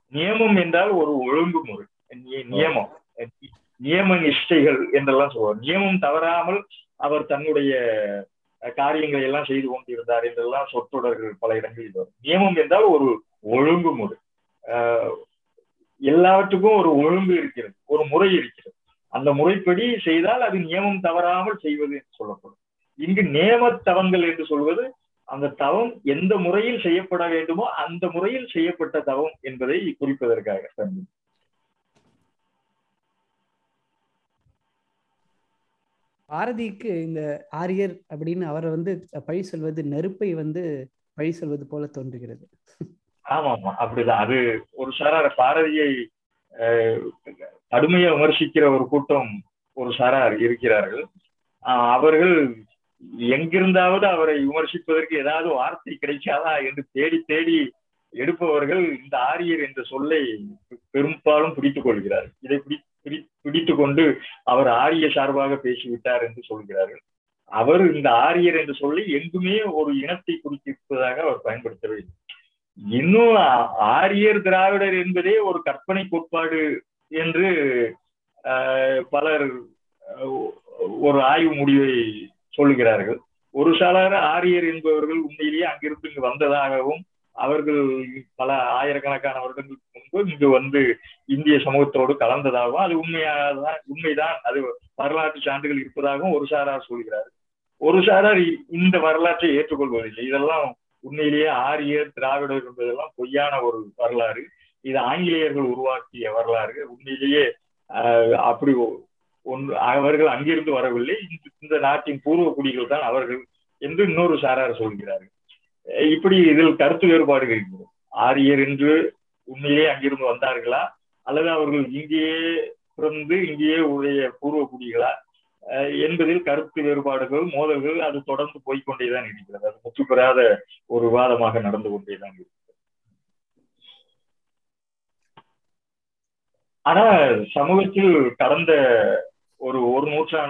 நியமம் என்றால் ஒரு ஒழுங்குமுறை, நியமம், நியம நிஷ்டைகள் என்றெல்லாம் சொல்வார். நியமம் தவறாமல் அவர் தன்னுடைய காரியங்களை எல்லாம் செய்து கொண்டிருந்தார் என்றெல்லாம் சொற்றொடர்கள் பல இடங்களில் வரும். நியமம் என்றால் ஒரு ஒழுங்குமுறை, எல்லாவற்றுக்கும் ஒரு ஒழுங்கு இருக்கிறது, ஒரு முறை இருக்கிறது. அந்த முறைப்படி செய்தால் அது நியமம் தவறாமல் செய்வது என்று சொல்லப்படும். இங்கு நேம தவங்கள் என்று சொல்வது அந்த தவம் எந்த முறையில் செய்யப்பட வேண்டுமோ அந்த முறையில் செய்யப்பட்ட தவம் என்பதை குறிப்பதற்காக. பாரதிக்கு இந்த ஆரியர் அப்படின்னு அவரை பழி சொல்வது நெருப்பை பழி சொல்வது போல தோன்றுகிறது. ஆமா ஆமா, அப்படிதான். அது ஒரு சாரார் பாரதியை கடுமையா விமர்சிக்கிற ஒரு கூட்டம், ஒரு சாரார் இருக்கிறார்கள். அவர்கள் எங்கிருந்தாவது அவரை விமர்சிப்பதற்கு ஏதாவது வார்த்தை கிடைக்காதா என்று தேடி தேடி எடுப்பவர்கள் இந்த ஆரியர் என்ற சொல்லை பெரும்பாலும் பிடித்துக் கொள்கிறார்கள். இதை பிடித்துக் கொண்டு அவர் ஆரிய சார்பாக பேசிவிட்டார் என்று சொல்கிறார்கள். அவர் இந்த ஆரியர் என்ற சொல்லை எங்குமே ஒரு இனத்தை குறிப்பிப்பதாக அவர் பயன்படுத்தவே இல்லை. இன்னும் ஆரியர் திராவிடர் என்பதே ஒரு கற்பனை கோட்பாடு என்று பலர் ஒரு ஆய்வு முடிவை சொல்லுகிறார்கள். ஒரு சாளர ஆரியர் என்பவர்கள் உண்மையிலேயே அங்கிருந்து இங்கு வந்ததாகவும் அவர்கள் பல ஆயிரக்கணக்கான வருடங்களுக்கு முன்பு இங்கு வந்து இந்திய சமூகத்தோடு கலந்ததாகவும் அது உண்மைதான், அது வரலாற்று சான்றுகள் இருப்பதாகவும் ஒரு சாரார் சொல்கிறார். ஒரு சாரார் இந்த வரலாற்றை ஏற்றுக்கொள்வதில்லை. இதெல்லாம் உண்மையிலேயே ஆரியர் திராவிடர் என்பதெல்லாம் பொய்யான ஒரு வரலாறு, இது ஆங்கிலேயர்கள் உருவாக்கிய வரலாறு, உண்மையிலேயே அப்படி அவர்கள் அங்கிருந்து வரவில்லை, இந்த நாட்டின் பூர்வ குடிகள் தான் அவர்கள் என்று இன்னொரு சாரார் சொல்கிறார்கள். இப்படி இதில் கருத்து வேறுபாடுகள் இருக்கிறது. ஆரியர் என்று உண்மையிலேயே அங்கிருந்து வந்தார்களா அல்லது அவர்கள் இங்கேயே பிறந்து இங்கேயே உடைய பூர்வ குடிகளா என்பதில் கருத்து வேறுபாடுகள், மோதல்கள் அது தொடர்ந்து போய்கொண்டேதான் இருக்கிறது. அது முற்று பெறாத ஒரு விவாதமாக நடந்து கொண்டேதான் இருக்கிறது. ஆனா சமூகத்தில் கடந்த ஒரு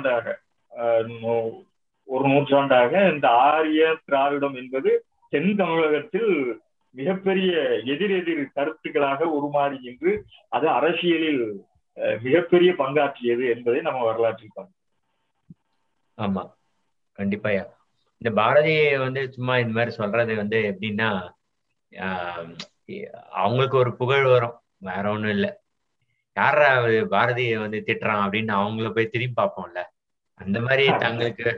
நூற்றாண்டாக இந்த ஆரிய திராவிடம் என்பது தென் தமிழகத்தில் மிகப்பெரிய எதிரெதிர் கருத்துக்களாக உருமாறி என்று அது அரசியலில் மிகப்பெரிய பங்காற்றியது என்பதை நம்ம வரலாற்றில் பார்க்கணும். ஆமா, கண்டிப்பாயா. இந்த பாரதியை சும்மா இந்த மாதிரி சொல்றது எப்படின்னா, அவங்களுக்கு ஒரு புகழ் வரும், வேற ஒண்ணும் இல்லை. யாரா பாரதியை திட்டுறான் அப்படின்னு அவங்கள போய் திரும்பி பார்ப்போம்ல, அந்த மாதிரி தங்களுக்கு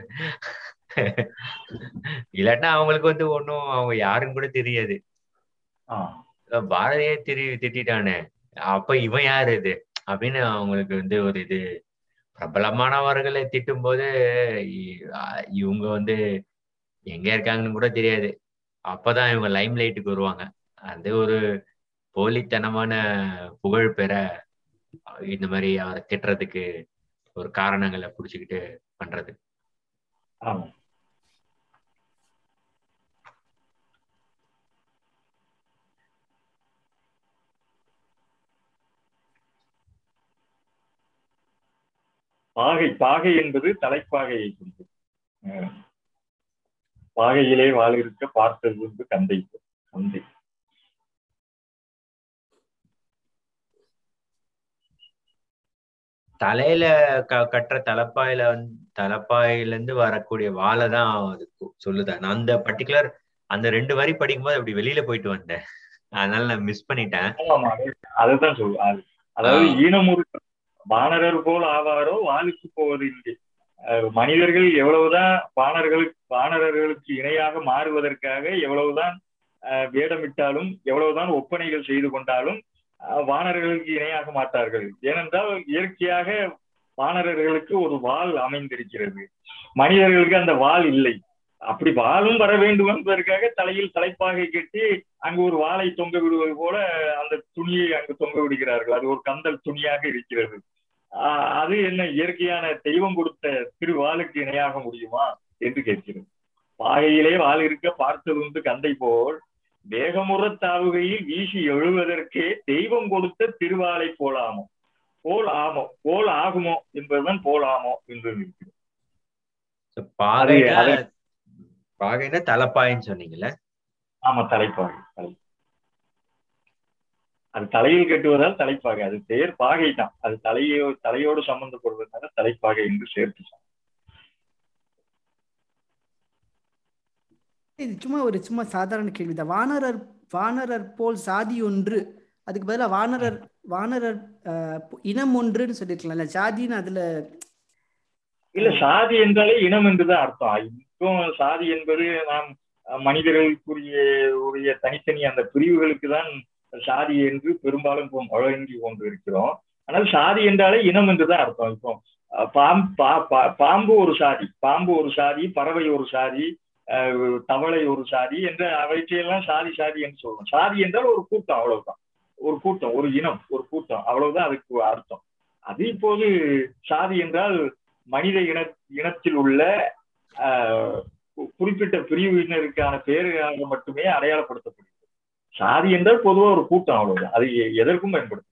இல்லாட்டா அவங்களுக்கு ஒன்னும் அவங்க யாருன்னு கூட தெரியாது. பாரதியை திட்டானே, அப்ப இவன் யாரு இது அப்படின்னு அவங்களுக்கு ஒரு இது. பிரபலமானவர்களை திட்டும் போது இவங்க எங்க இருக்காங்கன்னு கூட தெரியாது. அப்பதான் இவங்க லைம் லைட்டுக்கு வருவாங்க. அது ஒரு போலித்தனமான புகழ் பெற இந்த மாதிரி அவரை திட்டுறதுக்கு ஒரு காரணங்களை புடிச்சுக்கிட்டு பண்றது. பாகை என்பது தலைப்பாகையை குறிக்கும். பாகையிலே வாழ் இருக்க பார்த்தது கந்தை. தலையில கட்டுற தலைப்பாயில இருந்து வரக்கூடிய வாழை தான் அது சொல்லுதான். நான் அந்த பர்டிகுலர் அந்த 2 வரி படிக்கும்போது அப்படி வெளியில போயிட்டு வந்தேன், அதனால நான் மிஸ் பண்ணிட்டேன். அதுதான் சொல்லுவேன். அதாவது ஈனமுறு வானரர் போல் ஆவாரோ வாளுக்கு போவது இல்லை. மனிதர்கள் எவ்வளவுதான் வானரர்களுக்கு இணையாக மாறுவதற்காக எவ்வளவுதான் வேடமிட்டாலும் எவ்வளவுதான் ஒப்பனைகள் செய்து கொண்டாலும் வானரர்களுக்கு இணையாக மாட்டார்கள். ஏனென்றால் இயற்கையாக வானரர்களுக்கு ஒரு வாள் அமைந்திருக்கிறது, மனிதர்களுக்கு அந்த வாள் இல்லை. அப்படி வாளும் வர வேண்டும் என்பதற்காக தலையில் தலைப்பாகை கட்டி அங்கு ஒரு வாளை தொங்க விடுவது போல அந்த துணியை அங்கு தொங்க விடுகிறார்கள். அது ஒரு கந்தல் துணியாக இருக்கிறது. அது என்ன இயற்கையான தெய்வம் கொடுத்த திருவாளுக்கு இணையாக முடியுமா என்று கேட்கிறது. பாகையிலே வாள் இருக்க பார்த்ததுண்டு கந்தை போல் வேகமுற தாவுகையில் வீசி எழுவதற்கே தெய்வம் கொடுத்த திருவாளை போலாமோ போல் ஆகுமோ என்பதுதான் போலாமோ என்று இருக்கிறது. பாகைனா தலைப்பாயின்னு சொன்னீங்கல்ல? ஆமா, தலைப்பாகை. அது தலையில் கட்டுவதால் தலைப்பாகை. அது பெயர் பாகை தான். அது தலையோடு சம்பந்தப்படுவதனால தலைப்பாகை என்று சேர்த்து. இது சும்மா சாதாரண கேள்விதான். வானரர் போல் சாதி ஒன்று, அதுக்கு பதிலாக வானரர் இனம் ஒன்றுன்னு சொல்லிருக்கலாம்ல. சாதின்னு அதுல இல்ல, சாதி என்றாலே இனம் என்றுதான் அர்த்தம். இப்போ சாதி என்பது நாம் மனிதர்களுக்குரிய தனித்தனி அந்த பிரிவுகளுக்கு தான் சாதி என்று பெரும்பாலும் இப்போ வழங்கி கொண்டு இருக்கிறோம். ஆனால் சாதி என்றாலே இனம் என்றுதான் அர்த்தம். இப்போ பாம்பு ஒரு சாதி, பறவை ஒரு சாதி, தவளை ஒரு சாதி என்ற அவற்றையெல்லாம் சாதி என்று சொல்றோம். சாதி என்றால் ஒரு கூட்டம், அவ்வளவுதான். ஒரு கூட்டம், ஒரு இனம், ஒரு கூட்டம், அவ்வளவுதான் அதுக்கு அர்த்தம். அது இப்போது சாதி என்றால் மனித இனத்தில் உள்ள குறிப்பிட்ட பிரிவினருக்கான பெயராக மட்டுமே அடையாளப்படுத்தப்படுகிறது. சாதி என்றால் பொதுவாக ஒரு கூட்டம், அவ்வளவுதான். அது எதற்கும் பயன்படுத்தும்.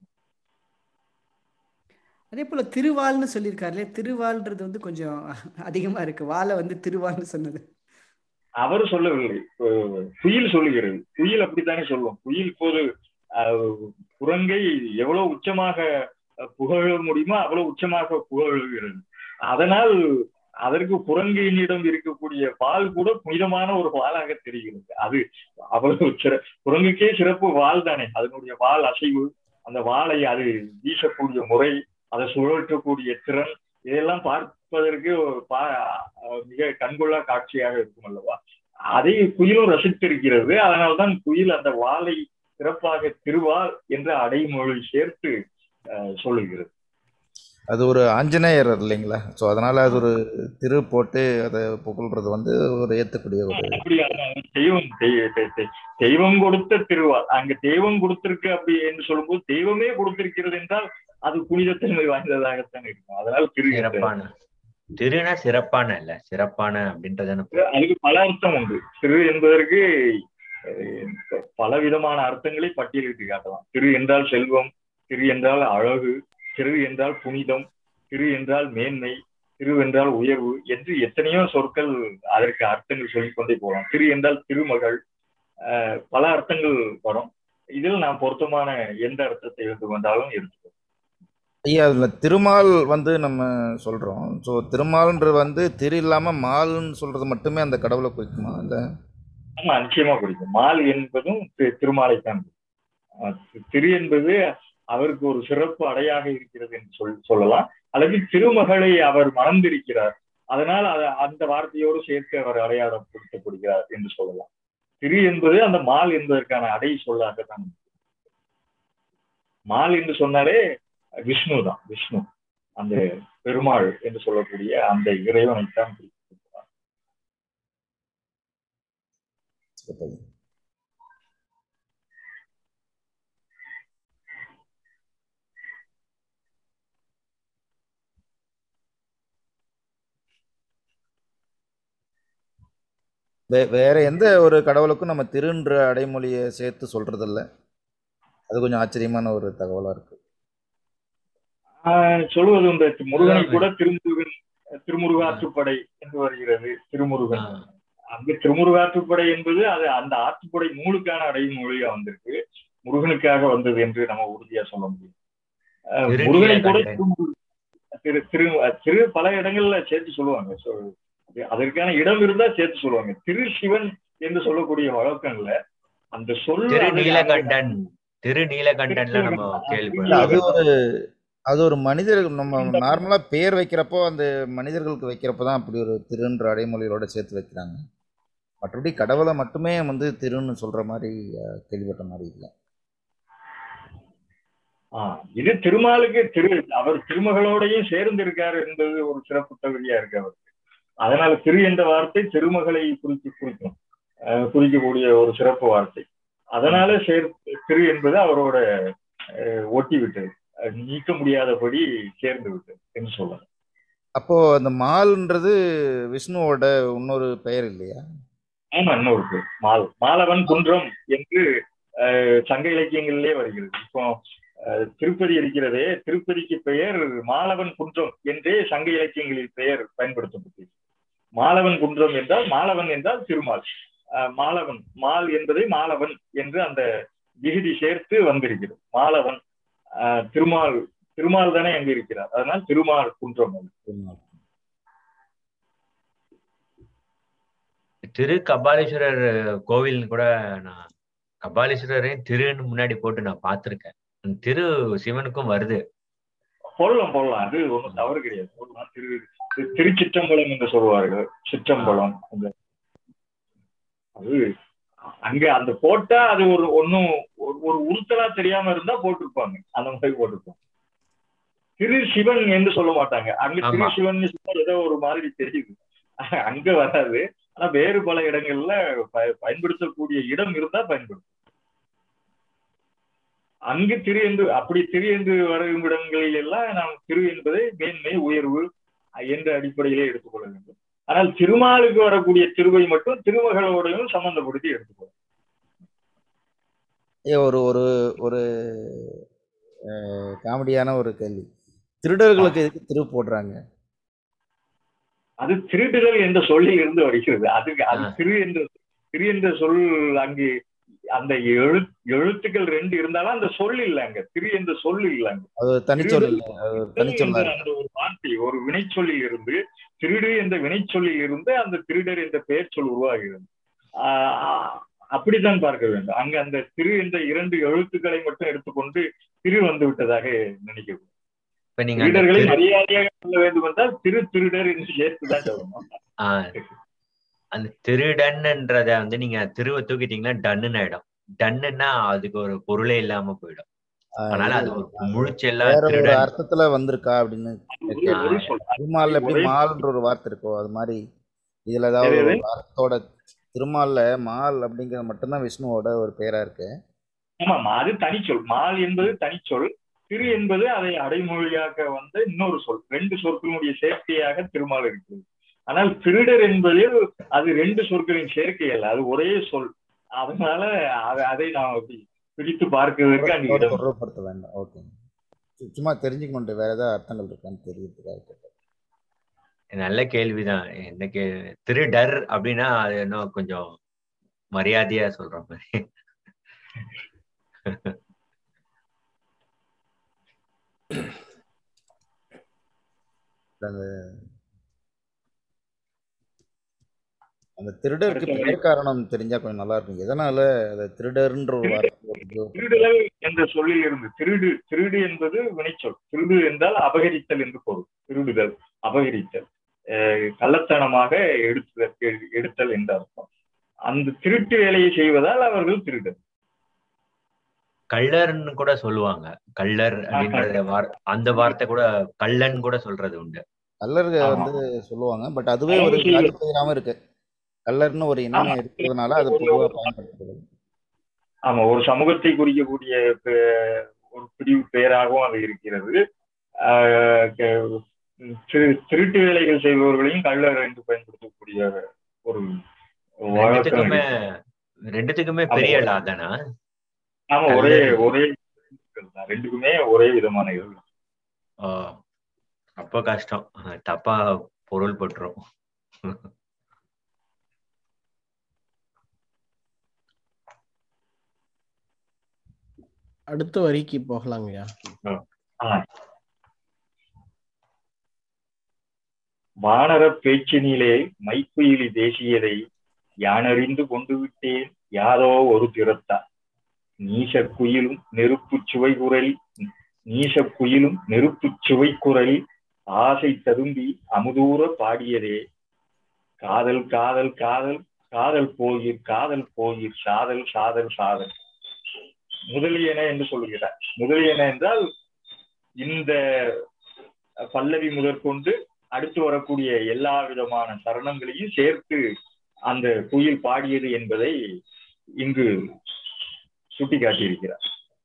அதே போல திருவாள்னு சொல்லியிருக்காருல்ல. திருவாள்ன்றது வந்து கொஞ்சம் அதிகமா இருக்கு. வாழை வந்து திருவாள்னு சொன்னது அவர் சொல்லவில்லை, குயில் சொல்லுகிறது. குயில் அப்படித்தானே சொல்லும். குயில் இப்போது குரங்கை எவ்வளவு உச்சமாக புகழ முடியுமோ அவ்வளவு உச்சமாக புகழுகிறது. அதனால் அதற்கு குரங்கினிடம் இருக்கக்கூடிய வாள் கூட புனிதமான ஒரு வாளாக தெரிகிறது. அது அவ்வளவு குரங்குக்கே சிறப்பு வாள் தானே. அதனுடைய வாள் அசைவு, அந்த வாளை அது வீசக்கூடிய முறை, அதை சுழற்றக்கூடிய திறன், இதெல்லாம் பார்ப்பதற்கு மிக கண்கொள்ளா காட்சியாக இருக்கும் அல்லவா. அதை குயிலும் ரசித்திருக்கிறது. அதனால்தான் குயில் அந்த வாளை சிறப்பாக திருவாள் என்ற அடைமொழி சேர்த்து சொல்லுகிறது. அது ஒரு ஆஞ்சநேயர் இல்லைங்களா? ஸோ அதனால அது ஒரு திரு போட்டு அதை புகழ்றது வந்து ஒரு ஏற்றக்கூடிய ஒரு தெய்வம் கொடுத்த திருவாள். அங்க தெய்வம் கொடுத்திருக்கு அப்படி என்று சொல்லும்போது தெய்வமே கொடுத்திருக்கிறது என்றால் அது புனிதத்தன்மை வாய்ந்ததாகத்தான் இருக்கும். அதனால் திருனா சிறப்பான இல்ல, சிறப்பான அப்படின்றதான அதுக்கு பல அர்த்தம் உண்டு. திரு என்பதற்கு பல விதமான அர்த்தங்களை பட்டியலிட்டு காட்டலாம். திரு என்றால் செல்வம், திரு என்றால் அழகு, திரு என்றால் புனிதம், திரு என்றால் மேன்மை, திரு என்றால் உயர்வு என்று எத்தனையோ சொற்கள் அதற்கு அர்த்தங்கள் சொல்லிக்கொண்டே போகலாம். திரு என்றால் திருமகள், பல அர்த்தங்கள் வரும். இதில் நாம் பொருத்தமான எந்த அர்த்தத்தை எடுத்துக்கொண்டாலும் எடுத்துக்கோ. ஐயா, அதில் திருமால் வந்து நம்ம சொல்கிறோம். ஸோ திருமால்ன்றது வந்து திரு இல்லாமல் மால்னு சொல்கிறது மட்டுமே அந்த கடவுளை குறிக்குமா? இல்லை, ஆமாம், நிச்சயமாக குறிக்கும். மால் என்பதும் திருமாலைத்தான். திரு என்பது அவருக்கு ஒரு சிறப்பு அடையாக இருக்கிறது என்று சொல்லலாம். அல்லது திருமகளை அவர் மணந்திருக்கிறார், அதனால் அந்த வார்த்தையோடு சேர்த்து அவர் அடையாளப்படுத்தப்படுகிறார் என்று சொல்லலாம். திரு என்பது அந்த மால் என்பதற்கான அடை சொல்லாகத்தான். மால் என்று சொன்னாலே விஷ்ணு தான். விஷ்ணு, அந்த பெருமாள் என்று சொல்லக்கூடிய அந்த இறைவனைத்தான் குறிப்பிட்டிருக்கிறார். வேற எந்த ஒரு கடவுளுக்கும் நம்ம திருன்ற அடைமொழியை சேர்த்து சொல்றதில்ல. அது கொஞ்சம் ஆச்சரியமான ஒரு தகவலா இருக்கு. சொல்வது இந்த முருகனை கூட திருமுருகாற்றுப்படை என்று வருகிறது. திருமுருகன், அந்த திருமுருகாற்றுப்படை என்பது அது அந்த ஆற்றுப்படை நூலுக்கான அடைமொழியா வந்திருக்கு. முருகனுக்காக வந்தது என்று நம்ம உறுதியா சொல்ல முடியும். முருகனை கூட திரு பல இடங்கள்ல சேர்த்து சொல்லுவாங்க. அதற்கான இடம் இருந்தா சேர்த்து சொல்லுவாங்க. திரு சிவன் என்று சொல்லக்கூடிய வழக்கங்கள்ல அந்த அது ஒரு மனிதர்கள் நம்ம நார்மலா பேர் வைக்கிறப்போ அந்த மனிதர்களுக்கு வைக்கிறப்பதான் அப்படி ஒரு திருன்ற அடைமொழியோட சேர்த்து வைக்கிறாங்க. மற்றபடி கடவுளை மட்டுமே வந்து திருன்னு சொல்ற மாதிரி கேள்விப்பட்ட மாதிரி இல்லை. இது திருமாலுக்கு அவர் திருமகளோடையும் சேர்ந்து இருக்காரு என்பது ஒரு சிறப்பு தகுதியா இருக்கு அவருக்கு. அதனால திரு என்ற வார்த்தை திருமகளை குறிக்கக்கூடிய ஒரு சிறப்பு வார்த்தை. அதனால திரு என்பது அவரோட ஒட்டி விட்டது, நீக்க முடியாதபடி சேர்ந்து விட்டது என்று சொல்லலாம். அப்போ அந்த மால்ன்றது விஷ்ணுவோட இன்னொரு பெயர் இல்லையா? ஆமா, இன்னொரு பேர் மால். மாலவன் குன்றம் என்று சங்க இலக்கியங்களிலே வருகிறது. இப்போ திருப்பதி இருக்கிறதே, திருப்பதிக்கு பெயர் மாலவன் குன்றம் என்றே சங்க இலக்கியங்களில் பெயர் பயன்படுத்தப்பட்டது. மாலவன் குன்றம் என்றால் மாலவன் என்றால் திருமால். மாலவன், மால் என்பதை மாலவன் என்று அந்த விகுதி சேர்த்து வந்திருக்கிறது. மாலவன் திருமால் தானே அங்க இருக்கிறார், அதனால் திருமால் குன்றம். திரு கபாலீஸ்வரர் கோவில் கூட நான் கபாலீஸ்வரரையும் திருன்னு முன்னாடி போட்டு நான் பார்த்திருக்கேன். திரு சிவனுக்கும் வருது. போடலாம், அது ஒன்றும் தவறு கிடையாது. போடலாம். திருச்சிற்றம்பலம் என்று சொல்வார்கள். சிற்றம்பலம் அது அங்க அந்த போட்டா அது ஒன்னும் ஒரு உறுத்தலா தெரியாம இருந்தா போட்டிருப்பாங்க, அந்த மாதிரி போட்டிருப்பாங்க. திரு சிவன் என்று சொல்ல மாட்டாங்க அங்க. திரு சிவன் ஏதோ ஒரு மாதிரி தெரியுது, அங்க வராது. ஆனா வேறு பல இடங்கள்ல பயன்படுத்தக்கூடிய இடம் இருந்தா பயன்படுத்தும். அங்கு திரு என்று வரும் இடங்களில் எல்லாம் நாம் திரு என்பதை மேன்மை உயர்வு என்ற அடிப்படையிலே எடுத்துக்கொள்ள வேண்டும். ஆனால் திருமாலுக்கு வரக்கூடிய திருவை மட்டும் திருமகளோடையும் சம்பந்தப்படுத்தி எடுத்துக்கொள்ளும். ஒரு ஒரு ஒரு காமெடியான ஒரு கேள்வி, திருடர்களுக்கு எதுக்கு திரு போடுறாங்க? அது திருடுதல் என்ற சொல்லில் இருந்து வருகிறது. அது திரு என்ற சொல் அங்கு அந்த எழுத்துக்கள் 2 இருந்தாலும் அந்த சொல் இல்ல, அங்க திரு என்ற சொல் இல்ல. அந்த ஒரு வார்த்தை, ஒரு வினைச்சொல்லில் இருந்து, திருடு என்ற வினைச்சொல்லில் இருந்து அந்த திருடர் என்ற பெயர் சொல் உருவாகிறது. அப்படித்தான் பார்க்க வேண்டும். அங்க அந்த திரு என்ற 2 எழுத்துக்களை மட்டும் எடுத்துக்கொண்டு திரு வந்து விட்டதாக நினைக்கிறோம். திருடர்களை மரியாதையாக சொல்ல வேண்டும் என்றால் திருடர் என்று சேர்த்துதான் சொல்லணும். அந்த திருடன்ன்றத வந்து நீங்க திருவை தூக்கிட்டீங்கன்னா டன்னு ஆயிடும். டன்னுன்னா அதுக்கு ஒரு பொருளே இல்லாம போயிடும். அதனால அது ஒரு முழுச்செல்லாம் ஒரு அர்த்தத்துல வந்திருக்கா அப்படின்னு திருமால்ல எப்படி மால்ன்ற ஒரு வார்த்தை இருக்கோ அது மாதிரி இதுல ஏதாவது ஒரு அர்த்தத்தோட திருமால்ல மால் அப்படிங்கிறது மட்டும்தான் விஷ்ணுவோட ஒரு பெயரா இருக்கு. ஆமா, அது தனிச்சொல். மால் என்பது தனிச்சொல், திரு என்பது அதை அடைமொழியாக வந்த இன்னொரு சொல். 2 சொற்களுடைய சேர்க்கையாக திருமால் இருக்கிறது. ஆனால் திருடர் என்பதில் அது 2 சொற்களின் சேர்க்கை அல்ல, அது ஒரே சொல். அதனால அதை நாம் பிரித்து பார்க்கிறதுக்கு அங்க தொடர்புபடுத்த வேண்டாம். ஓகே, சும்மா தெரிஞ்சுக்கணும் வேற ஏதாவது அர்த்தங்கள் இருக்கான்னு தெரியுதுக்காக. நல்ல கேள்விதான். என்ன திருடர் அப்படின்னா அது இன்னும் கொஞ்சம் மரியாதையா சொல்ற மாதிரி. அந்த திருடருக்கு பெயர் காரணம் தெரிஞ்சா கொஞ்சம் நல்லா இருக்கும். எதனால அந்த திருடர்ன்ற ஒரு வார்த்தை? திருடுதல் என்ற சொல்லில் இருந்து திருடு என்பது வினைச்சொல். திருடு என்றால் அபகரித்தல் என்று பொருள். திருடுதல், அபகரித்தல், கள்ளத்தனமாக எடுத்தல் என்ற அர்த்தம். அந்த திருட்டு வேலையை செய்வதால் அவர்கள் திருடர். கள்ளர்ன்னு கூட சொல்லுவாங்க. கள்ளர் அப்படின்ற அந்த வார்த்தை கூட கள்ளன் கூட சொல்றது உண்டு. கள்ளர்கள் வந்து சொல்லுவாங்க, பட் அதுவே ஒரு பெயராம இருக்கு. கள்ளர்னு ஒரு இனமே இருக்கிறதுனால அது பொதுவாக பயன்படுத்தப்படுது. ஆமா, ஒரு சமூகத்தை குறிக்கக்கூடிய ஒரு பிரிவு பெயராகவும் அது இருக்கிறது. திருட்டு வேலைகள் செய்பவர்களையும் கள்ளர் என்று பயன்படுத்தக்கூடிய ஒரு ரெண்டுத்துக்குமே பெரிய தானா? ஆமா, ஒரே 2க்குமே ஒரே விதமான இது. அப்ப கஷ்டம், தப்பா பொருள் பட்டுரும். அடுத்த வரிக்கு போகலாங்கய்யா. வானர பேச்சினிலே மைக்குயிலி தேசியதை யானறிந்து கொண்டு விட்டேன் யாதோ ஒரு திறத்தா நீசக்குயிலும் நெருப்பு சுவை குரல் ஆசை ததும்பி அமுதூர பாடியதே காதல் காதல் காதல் காதல் போயிர் சாதல் சாதல் சாதல் முதலியன என்று சொல்லுகிறார். முதலியன என்றால் இந்த பல்லவி முதற்கொண்டு அடுத்து வரக்கூடிய எல்லா விதமான சரணங்களையும் சேர்த்து அந்த குயில் பாடியது என்பதை இங்கு சுட்டிக்காட்டியிருக்கிறார்.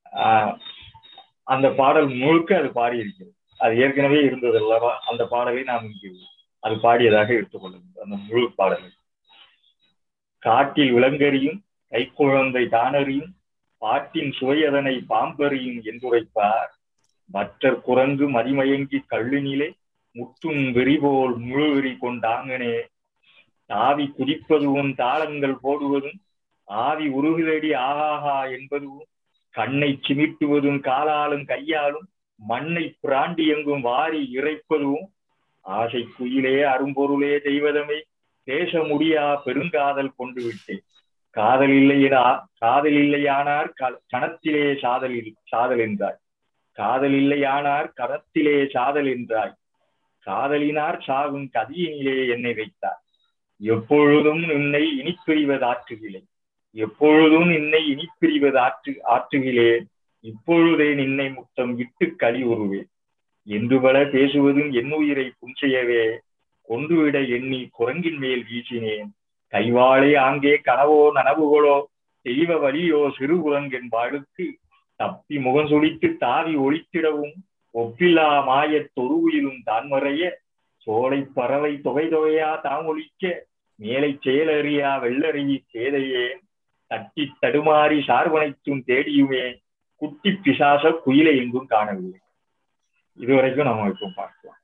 அந்த பாடல் முழுக்க அது பாடியிருக்கிறது. அது ஏற்கனவே இருந்தது அல்லவா, அந்த பாடலை நாம் இங்கு அது பாடியதாக எடுத்துக்கொள்ள வேண்டும். அந்த முழு பாடலை காட்டில் விலங்கறியும் கைக்குழந்தை தானறியும் பாட்டின் சுவையதனை பாம்பறியும் என்றுரைப்பார். மற்ற குரங்கு மதிமயங்கி கள்ளினிலே முற்றும் வெறிபோல் முழு வெறி கொண்டாங்கனே தாவி குதிப்பதுவும் தாளங்கள் போடுவதும் ஆவி உருகுதடி ஆஹாஹா என்பதும் கண்ணை சிமிட்டுவதும் காலாலும் கையாலும் மண்ணை பிராண்டி எங்கும் வாரி இறைப்பதும் ஆசை குயிலே அரும்பொருளே தெய்வதமே பேச முடியா பெருங்காதல் கொண்டு விட்டேன். காதல் இல்லையானார் கணத்திலே சாதல் என்றாய். காதல் இல்லையானார் கணத்திலே சாதல் என்றாய். காதலினார் சாகும் கதியினிலே என்னை வைத்தார். எப்பொழுதும் என்னை இனிப்பிரிவது ஆற்றுகிலே. எப்பொழுதும் என்னை இனிப்பிரிவது ஆற்றுகிலேன். இப்பொழுதே நின்னை முத்தம் விட்டு களி உருவேன். என்று பல பேசுவதும் என்னுயிரை புன்செய்யவே கொன்றுவிட எண்ணி குரங்கின் மேல் வீசினேன். கைவாளே ஆங்கே கனவோ நனவுகளோ தெய்வ வழியோ சிறு குரங்கென் வாழுக்கு தப்பி முகம் சுழித்து தாவி ஒழித்திடவும் ஒப்பில்லா மாயத் தொருவிலும் தான் மறைய சோலை பறவை தொகை தொகையா தாம் ஒழிக்க மேலை செயலறியா வெள்ளறிவி சேதையேன். தட்டி தடுமாறி சார்பனைத்தும் தேடியுமே குட்டி பிசாச குயிலை எங்கும் காணவில்லை. இதுவரைக்கும் நம்ம இப்போ பார்க்கலாம்.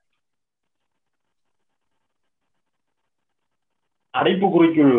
அடைப்பு குறிக்குள்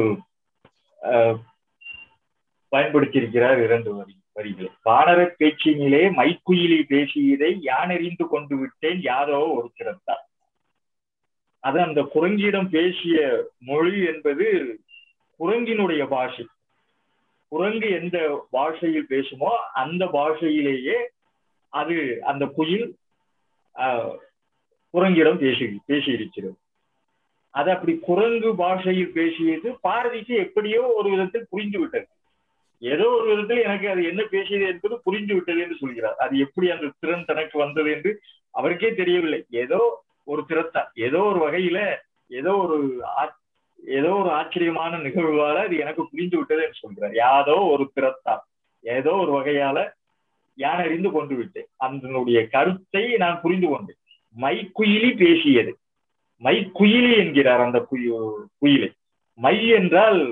பயன்படுத்தியிருக்கிறார் 2 வரிகளை. வானர பேச்சினிலே மைக்குயிலி பேசியதை யானறிந்து கொண்டு விட்டேன் யாதோ ஒரு திறத்தார். அது அந்த குரங்கிடம் பேசிய மொழி என்பது குரங்கினுடைய பாஷை. குரங்கு எந்த பாஷையில் பேசுமோ அந்த பாஷையிலேயே அது அந்த குயில் குரங்கிடம் பேசியிருக்கிறது. அது அப்படி குரங்கு பாஷையில் பேசியது பாரதிக்கு எப்படியோ ஒரு விதத்தில் புரிந்து விட்டது. ஏதோ ஒரு விதத்தில் எனக்கு அது என்ன பேசியது என்பது புரிந்து விட்டது என்று சொல்கிறார். அது எப்படி அந்த திறன் தனக்கு வந்தது என்று அவருக்கே தெரியவில்லை. ஏதோ ஒரு திறத்தார், ஏதோ ஒரு வகையில ஏதோ ஒரு ஆச்சரியமான நிகழ்வால அது எனக்கு புரிந்து விட்டது என்று சொல்கிறார். யாதோ ஒரு திறத்தார், ஏதோ ஒரு வகையால யான் அறிந்து கொண்டு விட்டேன். அதனுடைய கருத்தை நான் புரிந்து கொண்டேன். மைக்குயிலி பேசியது. மைக்குயிலி என்கிறார் அந்த குயிலை. மை என்றால்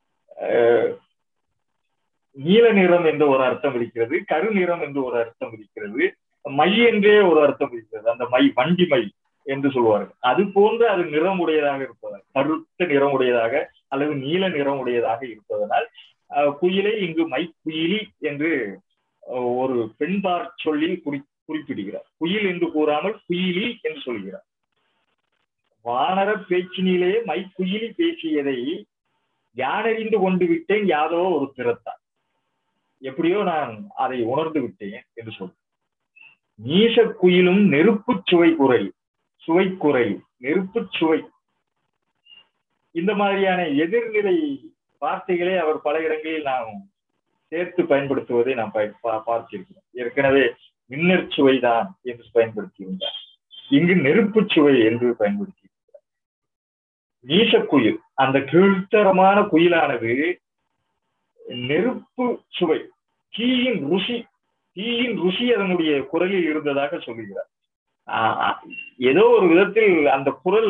நீல நிறம் என்று ஒரு அர்த்தம் இருக்கிறது, கரு நிறம் என்று ஒரு அர்த்தம் இருக்கிறது, மை என்றே ஒரு அர்த்தம் இருக்கிறது. அந்த மை வண்டி மை என்று சொல்வார்கள். அது போன்று அது நிறமுடையதாக இருப்பதால், கருத்த நிறமுடையதாக அல்லது நீல நிறமுடையதாக இருப்பதனால் குயிலை இங்கு மைக்குயிலி என்று ஒரு பெண்பார் சொல்லில் குறிப்பிடுகிறார். குயில் என்று கூறாமல் குயிலி என்று சொல்கிறார். வானர பேச்சினிலே மைக்குயிலி பேசியதை யானறிந்து கொண்டு விட்டேன் யாதோ ஒரு திறத்தார். எப்படியோ நான் அதை உணர்ந்து விட்டேன் என்று சொல்றேன். நீச குயிலும் நெருப்பு சுவைக்குரல் நெருப்பு சுவை, இந்த மாதிரியான எதிர்நிலை வார்த்தைகளை அவர் பல இடங்களில் நாம் சேர்த்து பயன்படுத்துவதை நாம் பார்த்திருக்கிறோம். ஏற்கனவே மின்னர் சுவைதான் என்று பயன்படுத்தியிருந்தார். இங்கு நெருப்பு சுவை என்று பயன்படுத்தியிருக்கிறார். நீச குயில், அந்த கீழ்த்தரமான குயிலானது நெருப்பு சுவை, தீயின் ருசி அதனுடைய குரலில் இருந்ததாக சொல்லுகிறார். ஏதோ ஒரு விதத்தில் அந்த குரல்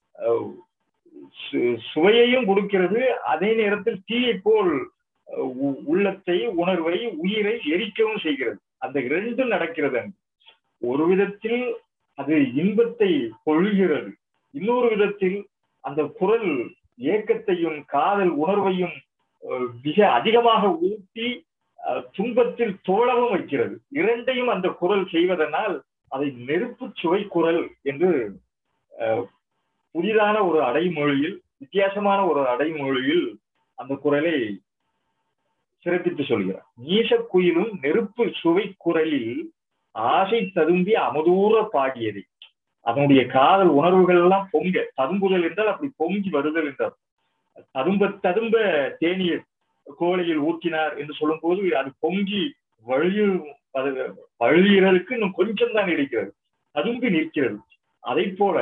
சுவையையும் கொடுக்கிறது, அதே நேரத்தில் தீயை போல் உள்ளத்தை, உணர்வை, உயிரை எரிக்கவும் செய்கிறது. அந்த 2 நடக்கிறது. ஒரு விதத்தில் அது இன்பத்தை பொழிகிறது, இன்னொரு விதத்தில் அந்த குரல் ஏக்கத்தையும் காதல் உணர்வையும் மிக அதிகமாக ஊட்டி துன்பத்தில் தோழவும் வைக்கிறது. 2ஐயும் அந்த குரல் செய்வதனால் அதை நெருப்பு சுவை குரல் என்று புதிதான ஒரு அடைமொழியில், வித்தியாசமான ஒரு அடைமொழியில் அந்த குரலை சிறப்பித்து சொல்கிறார். நீச குயிலும் நெருப்பு சுவை குரலில் ஆசை ததும்பி அமுதூர பாடியதை. அதனுடைய காதல் உணர்வுகள் எல்லாம் பொங்க, ததும்புதல் என்றால் அப்படி பொங்கி வருதல் என்றார். ததும்ப தேநீர் கோலையில் ஊற்றினார் என்று சொல்லும் போது அது பொங்கி வழிகிறதுக்கு இன்னும் கொஞ்சம் தான் இருக்கிறது, ததும்பி நிற்கிறது. அதை போல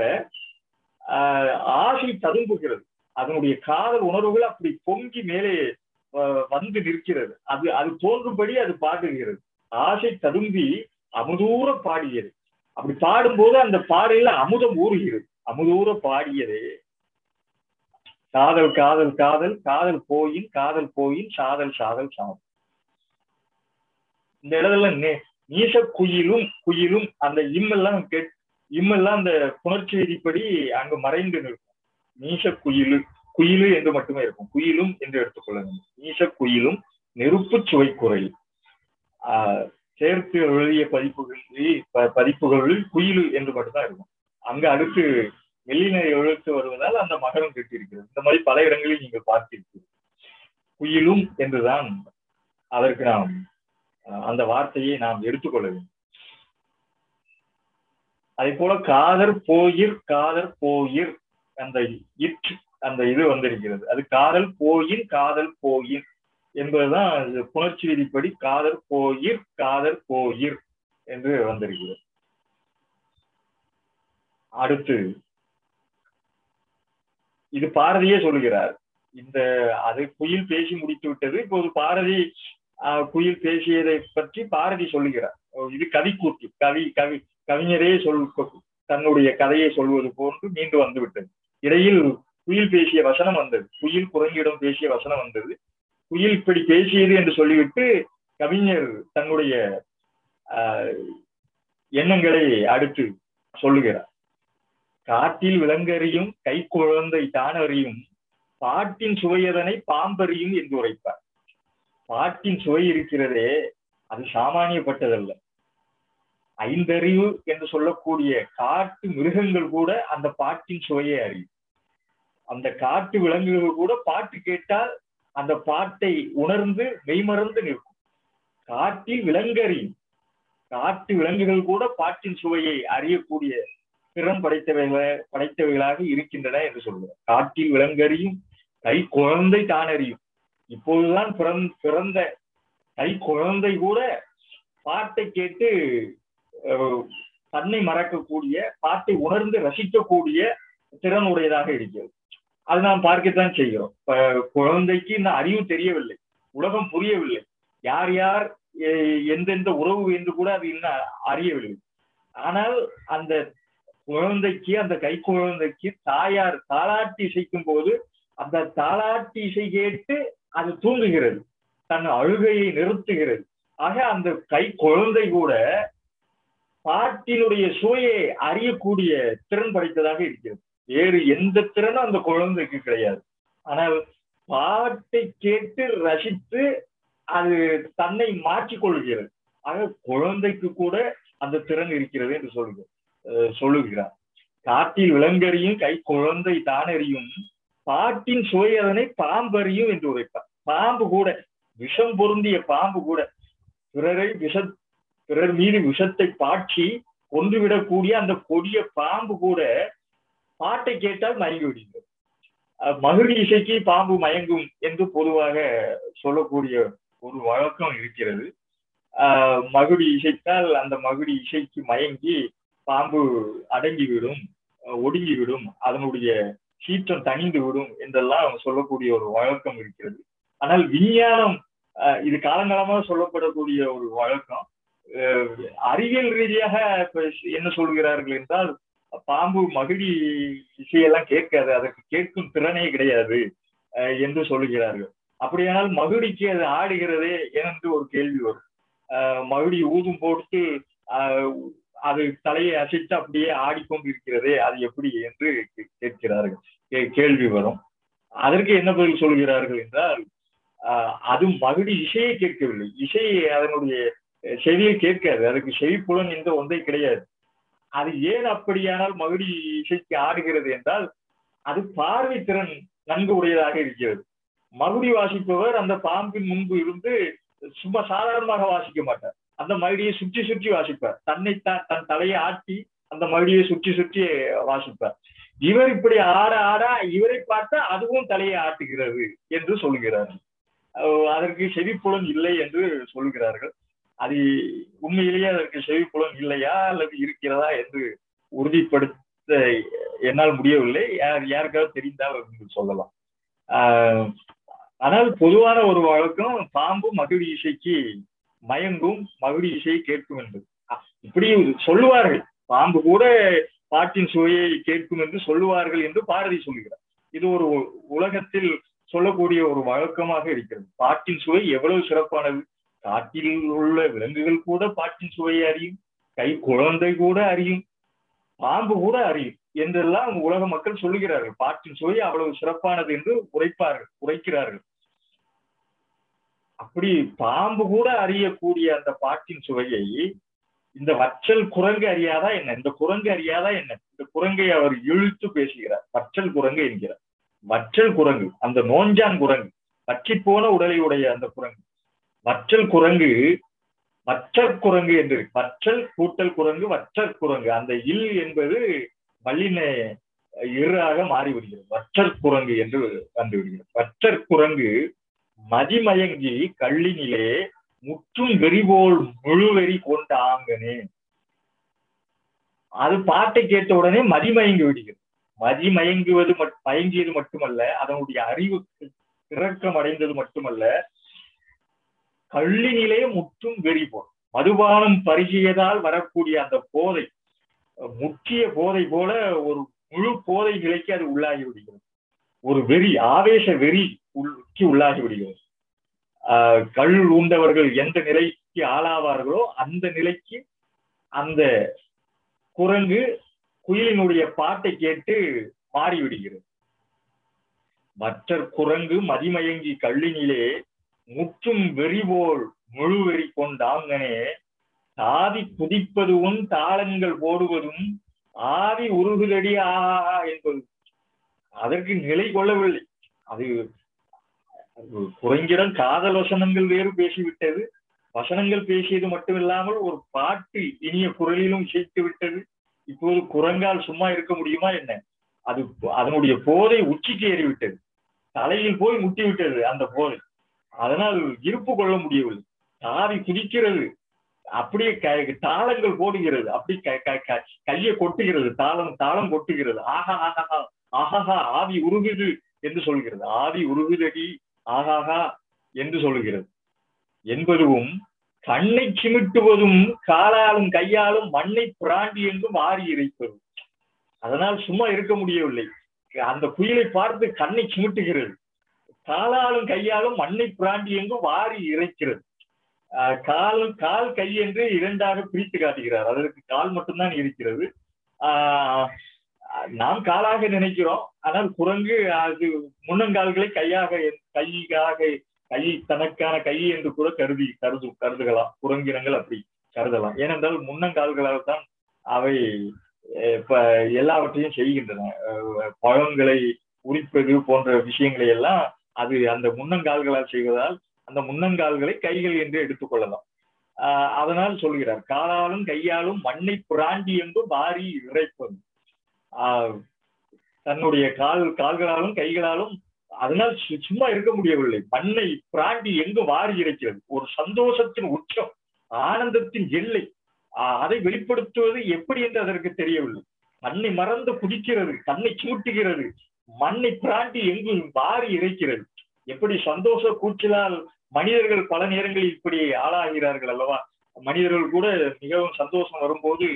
ஆசை ததும்புகிறது. அதனுடைய காதல் உணர்வுகள் அப்படி பொங்கி மேலே வந்து நிற்கிறது. அது தோன்றும்படி அது பாடுகிறது. ஆசை ததும்பி அமுதூர பாடியது. அப்படி பாடும்போது அந்த பாடல அமுதம் ஊறுகிறது. அமுதூர பாடியதே காதல் காதல் காதல் காதல் போயின் சாதல் சாதல் சாதல். இந்த இடத்துல நீச குயிலும் அந்த இம்மெல்லாம் அந்த புணர்ச்சி விதிப்படி அங்கு மறைந்து நிற்கும். நீச குயிலு என்று மட்டுமே இருக்கும். குயிலும் என்று எடுத்துக்கொள்ள வேண்டும். நீச குயிலும் நெருப்பு சுவை குரல். சேர்த்து எழுதிய பதிப்புகளில் குயில் என்று மட்டும்தான் இருக்கும். அங்க அடுத்து மெல்லின எழுத்து வருவதால் அந்த மகரம் கெட்டிருக்கிறது. இந்த மாதிரி பல இடங்களில் நீங்கள் பார்த்திருக்கிறீர்கள். குயிலும் என்றுதான் அதற்கு நாம் அந்த வார்த்தையை நாம் எடுத்துக்கொள்ள வேண்டும். அதே போல காதர் போயிர் அந்த இது வந்திருக்கிறது. அது காதல் போயின் என்பதுதான் புணர்ச்சி விதிப்படி காதர் போயிர் என்று வந்திருக்கிறது. அடுத்து இது பாரதியே சொல்லுகிறார். அது குயில் பேசி முடித்து விட்டது. இப்போது பாரதி குயில் பேசியதை பற்றி பாரதி சொல்லுகிறார். இது கவிக்கூற்று, கவிஞரே தன்னுடைய கதையை சொல்வது போன்று மீண்டு வந்து விட்டது. இடையில் குயில் பேசிய வசனம் வந்தது, குயில் குரங்கிடம் பேசிய வசனம் வந்தது. குயில் இப்படி பேசியது என்று சொல்லிவிட்டு கவிஞர் தன்னுடைய எண்ணங்களை அடுத்து சொல்லுகிறார். காட்டில் விலங்கறியும் கை குழந்தை தான் அறியும், பாட்டின் சுவையதனை பாம்பறியும் என்று உரைப்பார். பாட்டின் சுவை இருக்கிறதே அது சாமானியப்பட்டதல்ல. ஐந்தறிவு என்று சொல்லக்கூடிய காட்டு மிருகங்கள் கூட அந்த பாட்டின் சுவையை அறியும். அந்த காட்டு விலங்குகள் கூட பாட்டு கேட்டால் அந்த பாட்டை உணர்ந்து மெய்மறந்து நிற்கும். காட்டில் விலங்கறியும், காட்டு விலங்குகள் கூட பாட்டின் சுவையை அறியக்கூடிய திறன் படைத்தவைகளாக இருக்கின்றன என்று சொல்கிறார். காட்டில் விலங்கறியும் கை குழந்தை தான் அறியும். இப்போதுதான் பிறந்த கை குழந்தை கூட பாட்டை கேட்டு தன்னை மறக்கக்கூடிய, பாட்டை உணர்ந்து ரசிக்கக்கூடிய திறன் உடையதாக இருக்கிறது. அது நாம் பார்க்கத்தான் செய்கிறோம். குழந்தைக்கு இன்னும் அறிவு தெரியவில்லை, உலகம் புரியவில்லை, யார் யார் எந்தெந்த உறவு என்று கூட அது இன்னும் அறியவில்லை. ஆனால் அந்த குழந்தைக்கு, அந்த கை குழந்தைக்கு தாயார் தாலாட்டி இசைக்கும் போது அந்த தாலாட்டி இசை கேட்டு அது தூங்குகிறது, தன் அழுகையை நிறுத்துகிறது. ஆக அந்த கை குழந்தை கூட பாட்டினுடைய சுவையை அறியக்கூடிய திறன் படைத்ததாக இருக்கிறது. வேறு எந்த திறனும் அந்த குழந்தைக்கு கிடையாது. ஆனால் பாட்டை கேட்டு ரசித்து அது தன்னை மாற்றிக்கொள்கிறது. ஆக குழந்தைக்கு கூட அந்த திறன் இருக்கிறது என்று சொல்லுகிறார். காட்டில் விலங்கறியும் கை குழந்தை தானறியும், பாட்டின் சுவை அதனை பாம்பறியும் என்று உரைப்பார். பாம்பு கூட, விஷம் பொருந்திய பாம்பு கூட, பிறர் மீது விஷத்தை பாய்ச்சி கொன்றுவிடக்கூடிய அந்த கொடிய பாம்பு கூட பாட்டை கேட்டால் மயங்கி விடுகிறது. மகுடி இசைக்கு பாம்பு மயங்கும் என்று பொதுவாக சொல்லக்கூடிய ஒரு வழக்கம் இருக்கிறது. மகுடி இசைத்தால் அந்த மகுடி இசைக்கு மயங்கி பாம்பு அடங்கிவிடும், ஒடுங்கிவிடும், அதனுடைய சீற்றம் தணிந்து விடும் என்றெல்லாம் சொல்லக்கூடிய ஒரு வழக்கம் இருக்கிறது. ஆனால் விஞ்ஞானம், இது காலங்காலமாக சொல்லப்படக்கூடிய ஒரு வழக்கம். அறிவியல் ரீதியாக என்ன சொல்கிறார்கள் என்றால், பாம்பு மகிழி இசையெல்லாம் கேட்காது, அதற்கு கேட்கும் திறனே கிடையாது என்று சொல்லுகிறார்கள். அப்படியானால் மகிழிக்கு அது ஆடுகிறதே என்று ஒரு கேள்வி வரும். மகிழி ஊதும் போட்டு அது தலையை அசைத்து அப்படியே ஆடிக்கொண்டு இருக்கிறதே, அது எப்படி என்று கேட்கிறார்கள், கேள்வி வரும். அதற்கு என்ன பதில் சொல்கிறார்கள் என்றால், அது மகிழி இசையை கேட்கவில்லை, இசையை அதனுடைய செவியை கேட்காது, அதுக்கு செவிப்புலன் என்ற ஒன்றை கிடையாது. அது ஏன் அப்படியானால் மகிழி இசைக்கு ஆடுகிறது என்றால், அது பார்வை திறன் நன்கு உடையதாக இருக்கிறது. மகுடி வாசிப்பவர் அந்த பாம்பின் முன்பு இருந்து சும்மா சாதாரணமாக வாசிக்க மாட்டார், அந்த மகிழியை சுற்றி சுற்றி வாசிப்பார். தன் தலையை ஆட்டி அந்த மகிழியை சுற்றி சுற்றி வாசிப்பார். இவர் இப்படி ஆட ஆட இவரை பார்த்தா அதுவும் தலையை ஆட்டுகிறது என்று சொல்கிறார்கள். அதற்கு செவிப்புலன் இல்லை என்று சொல்கிறார்கள். அது உண்மையிலேயே அதற்கு செவிப்புலன் இல்லையா அல்லது இருக்கிறதா என்று உறுதிப்படுத்த என்னால் முடியவில்லை. யாருக்காவது தெரிந்தால் சொல்லலாம். ஆனால் பொதுவான ஒரு வழக்கம், பாம்பு மகிழி இசைக்கு மயங்கும், மகிழி இசையை கேட்கும் என்று இப்படி சொல்லுவார்கள். பாம்பு கூட பாட்டின் சுவையை கேட்கும் என்று சொல்லுவார்கள் என்று பாரதி சொல்கிறார். இது ஒரு உலகத்தில் சொல்லக்கூடிய ஒரு வழக்கமாக இருக்கிறது. பாட்டின் சுவை எவ்வளவு சிறப்பானது! காட்டில் உள்ள விலங்குகள் கூட பாட்டின் சுவையை அறியும், கை குழந்தை கூட அறியும், பாம்பு கூட அறியும் என்றெல்லாம் உலக மக்கள் சொல்லுகிறார்கள். பாட்டின் சுவை அவ்வளவு சிறப்பானது என்று உரைக்கிறார்கள். அப்படி பாம்பு கூட அறியக்கூடிய அந்த பாட்டின் சுவையை இந்த வற்றல் குரங்கு அறியாதா என்ன? இந்த குரங்கு அறியாதா என்ன? இந்த குரங்கை அவர் இழுத்து பேசுகிறார், வற்றல் குரங்கு என்கிறார். வற்றல் குரங்கு, அந்த நோஞ்சான் குரங்கு, வற்றி போன உடலை உடைய அந்த குரங்கு, வற்றல் குரங்கு, வற்றற் குரங்கு என்று, வற்றல் கூட்டல் குரங்கு, வற்றற் குரங்கு, அந்த இல் என்பது வல்லின இறாக மாறிவிடுகிறது, வற்றற் குரங்கு என்று வந்துவிடுகிறது. வற்றற் குரங்கு மதிமயங்கி கள்ளினிலே முற்றும் வெறிபோல் முழுவெறி கொண்ட ஆங்கனே. அது பாட்டை கேட்ட உடனே மதிமயங்கி விடுகிறது. மயங்கியது மட்டுமல்ல, அதனுடைய அறிவு இறக்கம் அடைந்தது மட்டுமல்ல, கள்ளினிலே முற்றும் வெறி போல், மதுபானம் பருகியதால் வரக்கூடிய அந்த போதை, முக்கிய போதை போல ஒரு முழு போதை நிலைக்கு அது உள்ளாகி விடுகிறது. ஒரு வெறி, ஆவேச வெறி உள்ளாகி விடுகிறது. கள் உண்டவர்கள் எந்த நிலைக்கு ஆளாவார்களோ அந்த நிலைக்கு அந்த குரங்கு குயிலினுடைய பாட்டை கேட்டு மாறிவிடுகிறது. மற்றற் குரங்கு மதிமயங்கி கள்ளினிலே முற்றும் வெறிபோல் முழு வெறி கொண்டாங்கனே, தாவி குதிப்பதும் தாளங்கள் போடுவதும் ஆவி உருகுதடி ஆஹா என்பது. அதற்கு நிலை கொள்ளவில்லை. அது குரங்கிடம் காதல் வசனங்கள் வேறு பேசிவிட்டது, வசனங்கள் பேசியது மட்டுமில்லாமல் ஒரு பாட்டு இனிய குரலிலும் இசைத்து விட்டது. இப்போது குரங்கால் சும்மா இருக்க முடியுமா என்ன? அது அதனுடைய போதை உச்சிக்கு ஏறிவிட்டது, தலையில் போய் முட்டிவிட்டது அந்த போதை. அதனால் இருப்பு கொள்ள முடியவில்லை. தாவி குதிக்கிறது, அப்படியே தாளங்கள் போடுகிறது, அப்படி கையை கொட்டுகிறது, தாளம் கொட்டுகிறது. ஆஹா ஆஹா ஆஹாஹா ஆவி உருகுது என்று சொல்கிறது, ஆவி உருகுதடி ஆஹாஹா என்று சொல்லுகிறது என்பதும், கண்ணை சிமிட்டுவதும் காலாலும் கையாலும் மண்ணை பிராண்டி என்றும் வாரி இறைப்பதும். அதனால் சும்மா இருக்க முடியவில்லை. அந்த குயிலை பார்த்து கண்ணை சிமிட்டுகிறது, காலாலும் கையாலும் மண்ணை பிராண்டி என்றும் வாரி இறைக்கிறது. கால் கை என்று இரண்டாக பிரித்து காட்டுகிறார். அதற்கு கால் மட்டும்தான் இருக்கிறது. நாம் காலாக நினைக்கிறோம், ஆனால் குரங்கு அது முன்னங்கால்களை கை தனக்கான கை என்று கூட கருதுகலாம். குரங்கினங்கள் அப்படி கருதலாம். ஏனென்றால் முன்னங்கால்களால் தான் அவை எல்லாவற்றையும் செய்கின்றன. பழங்களை உரிப்பது போன்ற விஷயங்களை எல்லாம் அது அந்த முன்னங்கால்களால் செய்வதால் அந்த முன்னங்கால்களை கைகள் என்று எடுத்துக்கொள்ளலாம். அதனால் சொல்கிறார், காலாலும் கையாலும் மண்ணை பிராண்டி என்று வாரி இறைப்பது. தன்னுடைய கால்களாலும் கைகளாலும் அதனால் சும்மா இருக்க முடியவில்லை. மண்ணை பிராண்டி எங்கு வாரி இறைக்கிறது. ஒரு சந்தோஷத்தின் உச்சம், ஆனந்தத்தின் எல்லை, அதை வெளிப்படுத்துவது எப்படி என்று அதற்கு தெரியவில்லை. தன்னை மறந்து குதிக்கிறது, தன்னை சூட்டுகிறது, மண்ணை பிராண்டி எங்கு வாரி இறைக்கிறது. எப்படி சந்தோஷ கூச்சலால் மனிதர்கள் பல நேரங்களில் இப்படி ஆளாகிறார்கள் அல்லவா? மனிதர்கள் கூட மிகவும் சந்தோஷம் வரும்போது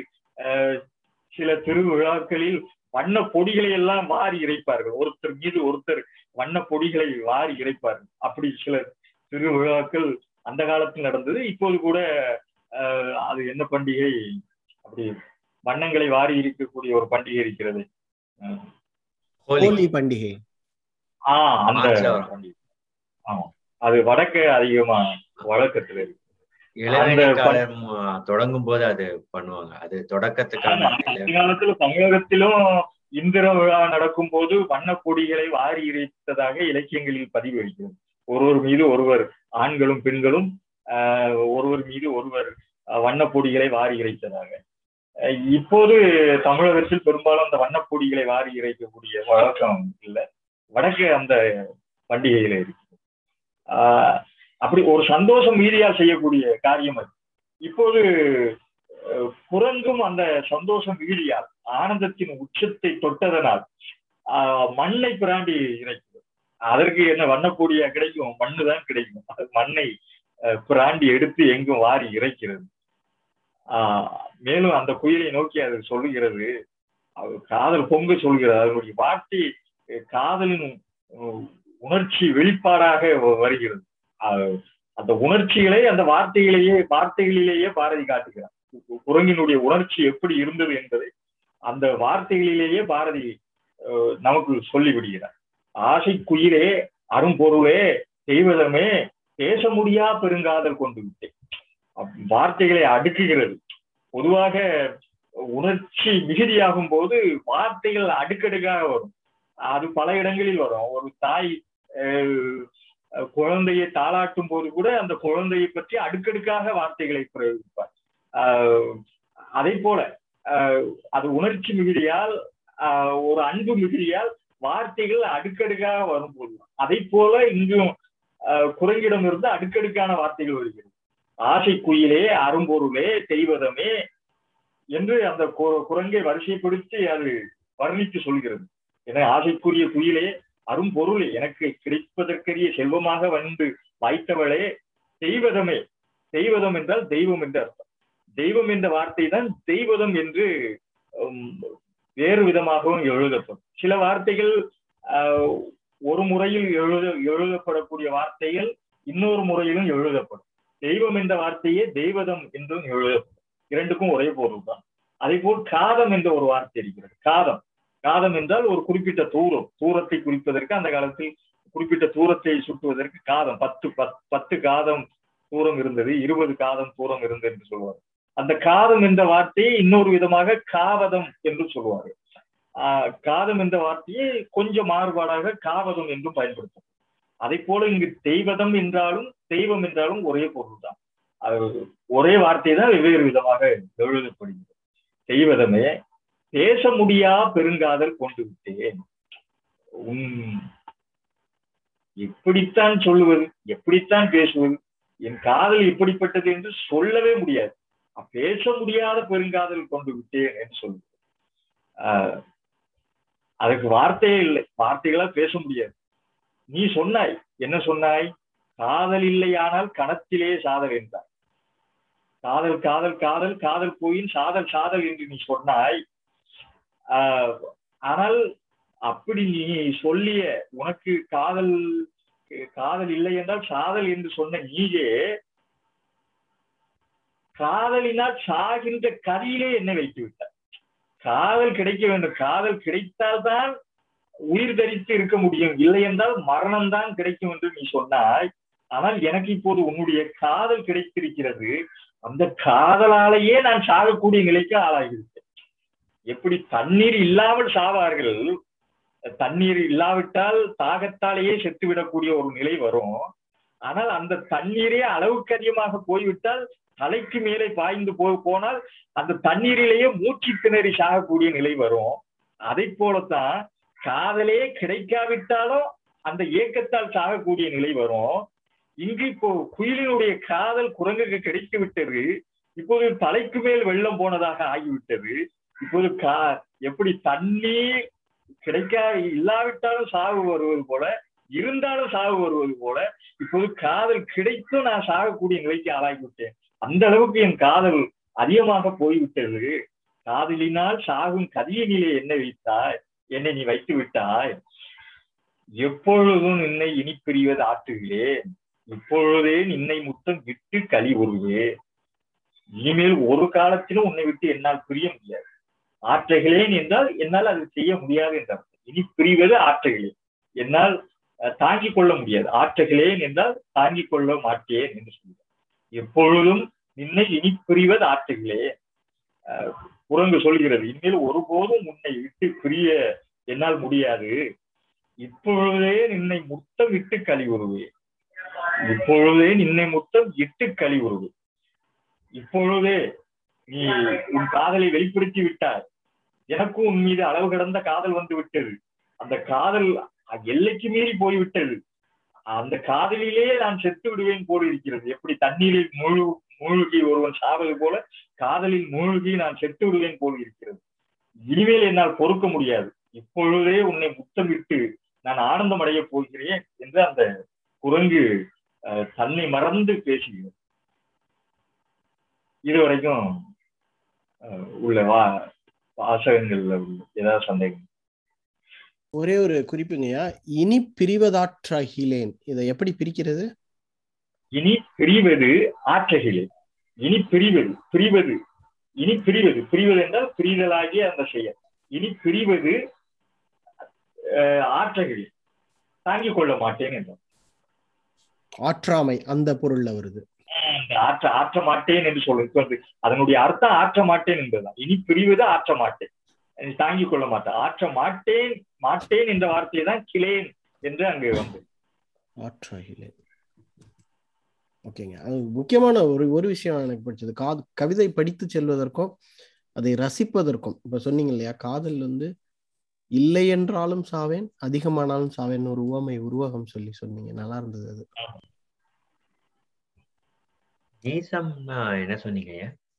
சில திருவிழாக்களில் வண்ண பொடிகளை எல்லாம் வாரி இறைப்பார்கள். ஒருத்தர் மீது ஒருத்தர் வண்ண பொடிகளை வாரி இறைப்பார்கள். அப்படி சில திருவிழாக்கள் அந்த காலத்தில் நடந்தது. இப்போது கூட அது என்ன பண்டிகை, அப்படி வண்ணங்களை வாரி இருக்கக்கூடிய ஒரு பண்டிகை இருக்கிறது, ஹோலி பண்டிகை. அந்த பண்டிகை. ஆமா, அது வடக்க அதிகமா வழக்கத்துல இருக்கு. தொடங்கும் போது அது பண்ணுவாங்க. அது தொடக்கத்துக்கான காலத்துல தமிழகத்திலும் இந்திர விழா நடக்கும் போது வண்ண பொடிகளை வாரி இறைத்ததாக இலக்கியங்களில் பதிவு இருக்கிறது. ஒருவர் மீது ஒருவர், ஆண்களும் பெண்களும் ஒருவர் மீது ஒருவர் வண்ண பொடிகளை வாரி இறைத்ததாக. இப்போது தமிழகத்தில் பெரும்பாலும் அந்த வண்ண பொடிகளை வாரி இறைக்கக்கூடிய வழக்கம் இல்லை. வடக்கு அந்த பண்டிகையில இருக்கு. அப்படி ஒரு சந்தோஷம் மீதியால் செய்யக்கூடிய காரியம் அது. இப்போது குரங்கும் அந்த சந்தோஷம் மீதியால் ஆனந்தத்தின் உச்சத்தை தொட்டதனால் மண்ணை பிராண்டி இறைக்கிறது. அதற்கு என்ன வண்ணப்பொடியா கிடைக்கும்? மண்ணு தான் கிடைக்கும். மண்ணை பிராண்டி எடுத்து எங்கும் வாரி இறைக்கிறது. மேலும் அந்த குயிலை நோக்கி அது சொல்லுகிறது, காதல் பொங்க சொல்கிறது. அதனுடைய வார்த்தை காதலின் உணர்ச்சி வெளிப்பாடாக வருகிறது. அந்த உணர்ச்சிகளை அந்த வார்த்தைகளிலேயே பாரதி காட்டுகிறார். குரங்கினுடைய உணர்ச்சி எப்படி இருந்தது என்பதை அந்த வார்த்தைகளிலேயே பாரதி நமக்கு சொல்லிவிடுகிறார். ஆசை குயிலே, அரும்பொருளே, தெய்வதமே, பேச முடியா பெருங்காதல் கொண்டு விட்டேன். வார்த்தைகளை அடுக்குகிறது. பொதுவாக உணர்ச்சி மிகுதியாகும் போது வார்த்தைகள் அடுக்கடுக்காக வரும். அது பல இடங்களில் வரும். ஒரு தாய் குழந்தையை தாளாட்டும் போது கூட அந்த குழந்தையை பற்றி அடுக்கடுக்காக வார்த்தைகளை பிரயோகிப்பார். அதே போல அது உணர்ச்சி மிகுதியால், ஒரு அன்பு மிகுதியால் வார்த்தைகள் அடுக்கடுக்காக வரும்போது அதை போல இங்கும் குரங்கிடம் இருந்து அடுக்கடுக்கான வார்த்தைகள் வருகிறது. ஆசை குயிலே, அரும்பொருளே, தெய்வதமே என்று அந்த குரங்கை வரிசைப்படுத்தி அது வர்ணித்து சொல்கிறது. என ஆசைக்குரிய குயிலே, அரும்பொருளே, எனக்கு கிடைப்பதற்கரிய செல்வமாக வந்து வாய்த்தவளே, தெய்வதமே. தெய்வதம் என்றால் தெய்வம் என்று அர்த்தம். தெய்வம் என்ற வார்த்தை தான் தெய்வதம் என்று வேறு விதமாகவும் எழுதப்படும். சில வார்த்தைகள் ஒரு முறையில் எழுதப்படக்கூடிய வார்த்தைகள் இன்னொரு முறையிலும் எழுதப்படும். தெய்வம் என்ற வார்த்தையே தெய்வதம் என்றும் எழுதப்படும். இரண்டுக்கும் ஒரே பொருள் தான். அதே போல் காதம் என்ற ஒரு வார்த்தை இருக்கிறது. காதம் காதம் என்றால் ஒரு குறிப்பிட்ட தூரத்தை குறிப்பதற்கு, அந்த காலத்தில் குறிப்பிட்ட தூரத்தை சுட்டுவதற்கு காதம் 10 காதம் தூரம் இருந்தது, 20 காதம் தூரம் இருந்தது என்று சொல்வார். அந்த காதம் என்ற வார்த்தையை இன்னொரு விதமாக காவதம் என்று சொல்வார்கள். காதம் என்ற வார்த்தையை கொஞ்சம் மாறுபாடாக காவதம் என்றும் பயன்படுத்தும். அதை போல இங்கு தெய்வதம் என்றாலும் தெய்வம் என்றாலும் ஒரே பொருள் தான். ஒரே வார்த்தை தான் வெவ்வேறு விதமாக எழுதப்படுகிறது. தெய்வதமே, பேச முடியா பெருங்காதல் கொண்டு விட்டேன். எப்படித்தான் சொல்லுவது, எப்படித்தான் பேசுவது, என் காதல் எப்படிப்பட்டது என்று சொல்லவே முடியாது. பேச முடியாத பெருங்காதல் கொண்டு விட்டேன் என்று சொல்லுவது. அதுக்கு வார்த்தையே இல்லை, வார்த்தைகளால் பேச முடியாது. நீ சொன்னாய், என்ன சொன்னாய்? காதல் இல்லையானால் கணத்திலே சாதல் என்றாய். காதல் காதல் காதல் காதல் போயின் சாதல் சாதல் என்று நீ சொன்னாய். ஆனால் அப்படி நீ சொல்லிய, உனக்கு காதல் இல்லை என்றால் சாதல் என்று சொன்ன நீயே காதலினால் சாகின்ற கதியிலே என்னை வைத்து விட்டார். காதல் கிடைக்க வேண்டும், காதல் கிடைத்தால்தான் உயிர் தரித்து இருக்க முடியும், இல்லை என்றால் மரணம்தான் கிடைக்கும் என்று நீ சொன்னாய். ஆனால் எனக்கு இப்போது உன்னுடைய காதல் கிடைத்திருக்கிறது. அந்த காதலாலேயே நான் சாகக்கூடிய நிலைக்கு ஆளாகிவிட்டேன். எப்படி தண்ணீர் இல்லாமல் சாவார்கள், தண்ணீர் இல்லாவிட்டால் தாகத்தாலேயே செத்துவிடக்கூடிய ஒரு நிலை வரும். ஆனால் அந்த தண்ணீரே அளவுக்கு அதிகமாக போய்விட்டால், தலைக்கு மேலே பாய்ந்து போனால் அந்த தண்ணீரிலேயே மூச்சு திணறி சாகக்கூடிய நிலை வரும். அதை போலத்தான் காதலே கிடைக்காவிட்டாலும் அந்த ஏக்கத்தால் சாகக்கூடிய நிலை வரும். இங்கு இப்போ குயிலினுடைய காதல் குரங்குக்கு கிடைத்து விட்டது. இப்போது தலைக்கு மேல் வெள்ளம் போனதாக ஆகிவிட்டது. இப்போது எப்படி தண்ணீர் இல்லாவிட்டாலும் சாவு வருவது போல, இருந்தாலும் சாவு வருவது போல, இப்போது காதல் கிடைத்தும் நான் சாகக்கூடிய நிலைக்கு ஆளாகிவிட்டேன். அந்த அளவுக்கு என் காதல் அதிகமாக போய்விட்டது. காதலினால் சாகும் கதியினிலே என்னை வைத்தாய், என்னை நீ வைத்து விட்டாய். எப்பொழுதும் நின்னை இனி பிரிவது ஆற்றுகிறேன், இப்பொழுதே நின்னை முத்தம் விட்டு களி உருவேன். இனிமேல் ஒரு காலத்திலும் உன்னை விட்டு என்னால் பிரிய முடியாது. ஆற்றுகிறேன் என்றால் என்னால் அது செய்ய முடியாது என்றார். இனி பிரிவது ஆற்றுகிறேன், என்னால் தாங்கிக் கொள்ள முடியாது. ஆற்றுகிறேன் என்றால் தாங்கிக் கொள்ள மாட்டேன் என்று சொல்கிறார். எப்பொழுதும் நின்னை இனி பிரிவது ஆற்றுகிறேன். குரங்கு சொல்கிறது, இனிமேல் ஒருபோதும் உன்னை விட்டு பிரிய என்னால் முடியாது. இப்பொழுதே நின்னை முத்தம் இட்டு களி உருவேன், இப்பொழுதே நின்னை முத்தம் இட்டு களி உருவேன். இப்பொழுதே நீ உன் காதலை வெளிப்படுத்தி விட்டாய். எனக்கும் உன் மீது அளவு கடந்த காதல் வந்து விட்டது. அந்த காதல் எல்லைக்கு மீறி போய்விட்டது. அந்த காதலிலே நான் செத்து விடுவேன் போல இருக்கிறது. எப்படி தண்ணீரில் மூழ்கி ஒருவன் சாவது போல காதலில் மூழ்கி நான் செத்து விடுவேன் போல் இருக்கிறது. இனிமேல் என்னால் பொறுக்க முடியாது. இப்பொழுதே உன்னை முத்தமிட்டு நான் ஆனந்தம் அடைய போகிறேன் என்று அந்த குரங்கு தன்னை மறந்து பேசுகிறது. இதுவரைக்கும் உள்ள வாசகங்கள் ஏதாவது சந்தேகம்? ஒரே ஒரு குறிப்புங்கய்யா, இனி பிரிவதாற்றகிலேன், இதை எப்படி பிரிக்கிறது? இனி பிரிவது ஆற்றகிலேன். இனி பிரிவது பிரிவது இனி பிரிவது பிரிவது என்றால் பிரிதலாகிய அந்த செயல். இனி பிரிவது ஆற்றகிலேன், தாங்கிக் கொள்ள மாட்டேன் என்றார். ஆற்றாமை அந்த பொருள்ல வருது. ஆற்ற மாட்டேன் என்று சொல்லுது. அதனுடைய அர்த்தம் ஆற்ற மாட்டேன் என்பதுதான். இனி பிரிவது ஆற்ற மாட்டேன், தாங்கிக் கொள்ள மாட்டேன். ஆற்ற மாட்டேன் மாட்டேன் என்ற வார்த்தையை தான் கிளேன் என்று அங்கு வந்து ஆற்றாகிலே. ஓகேங்க. அது முக்கியமான ஒரு விஷயம் எனக்கு பிடிச்சது. கவிதை படித்து செல்வதற்கும் அதை ரசிப்பதற்கும். இப்ப சொன்னீங்க இல்லையா, காதல் வந்து இல்லை என்றாலும் சாவேன், அதிகமானாலும் சாவேன் ஒரு உவமை உருவகம் சொல்லி சொன்னீங்க. நல்லா இருந்தது அது. நீசம்னா என்ன சொன்னீங்க?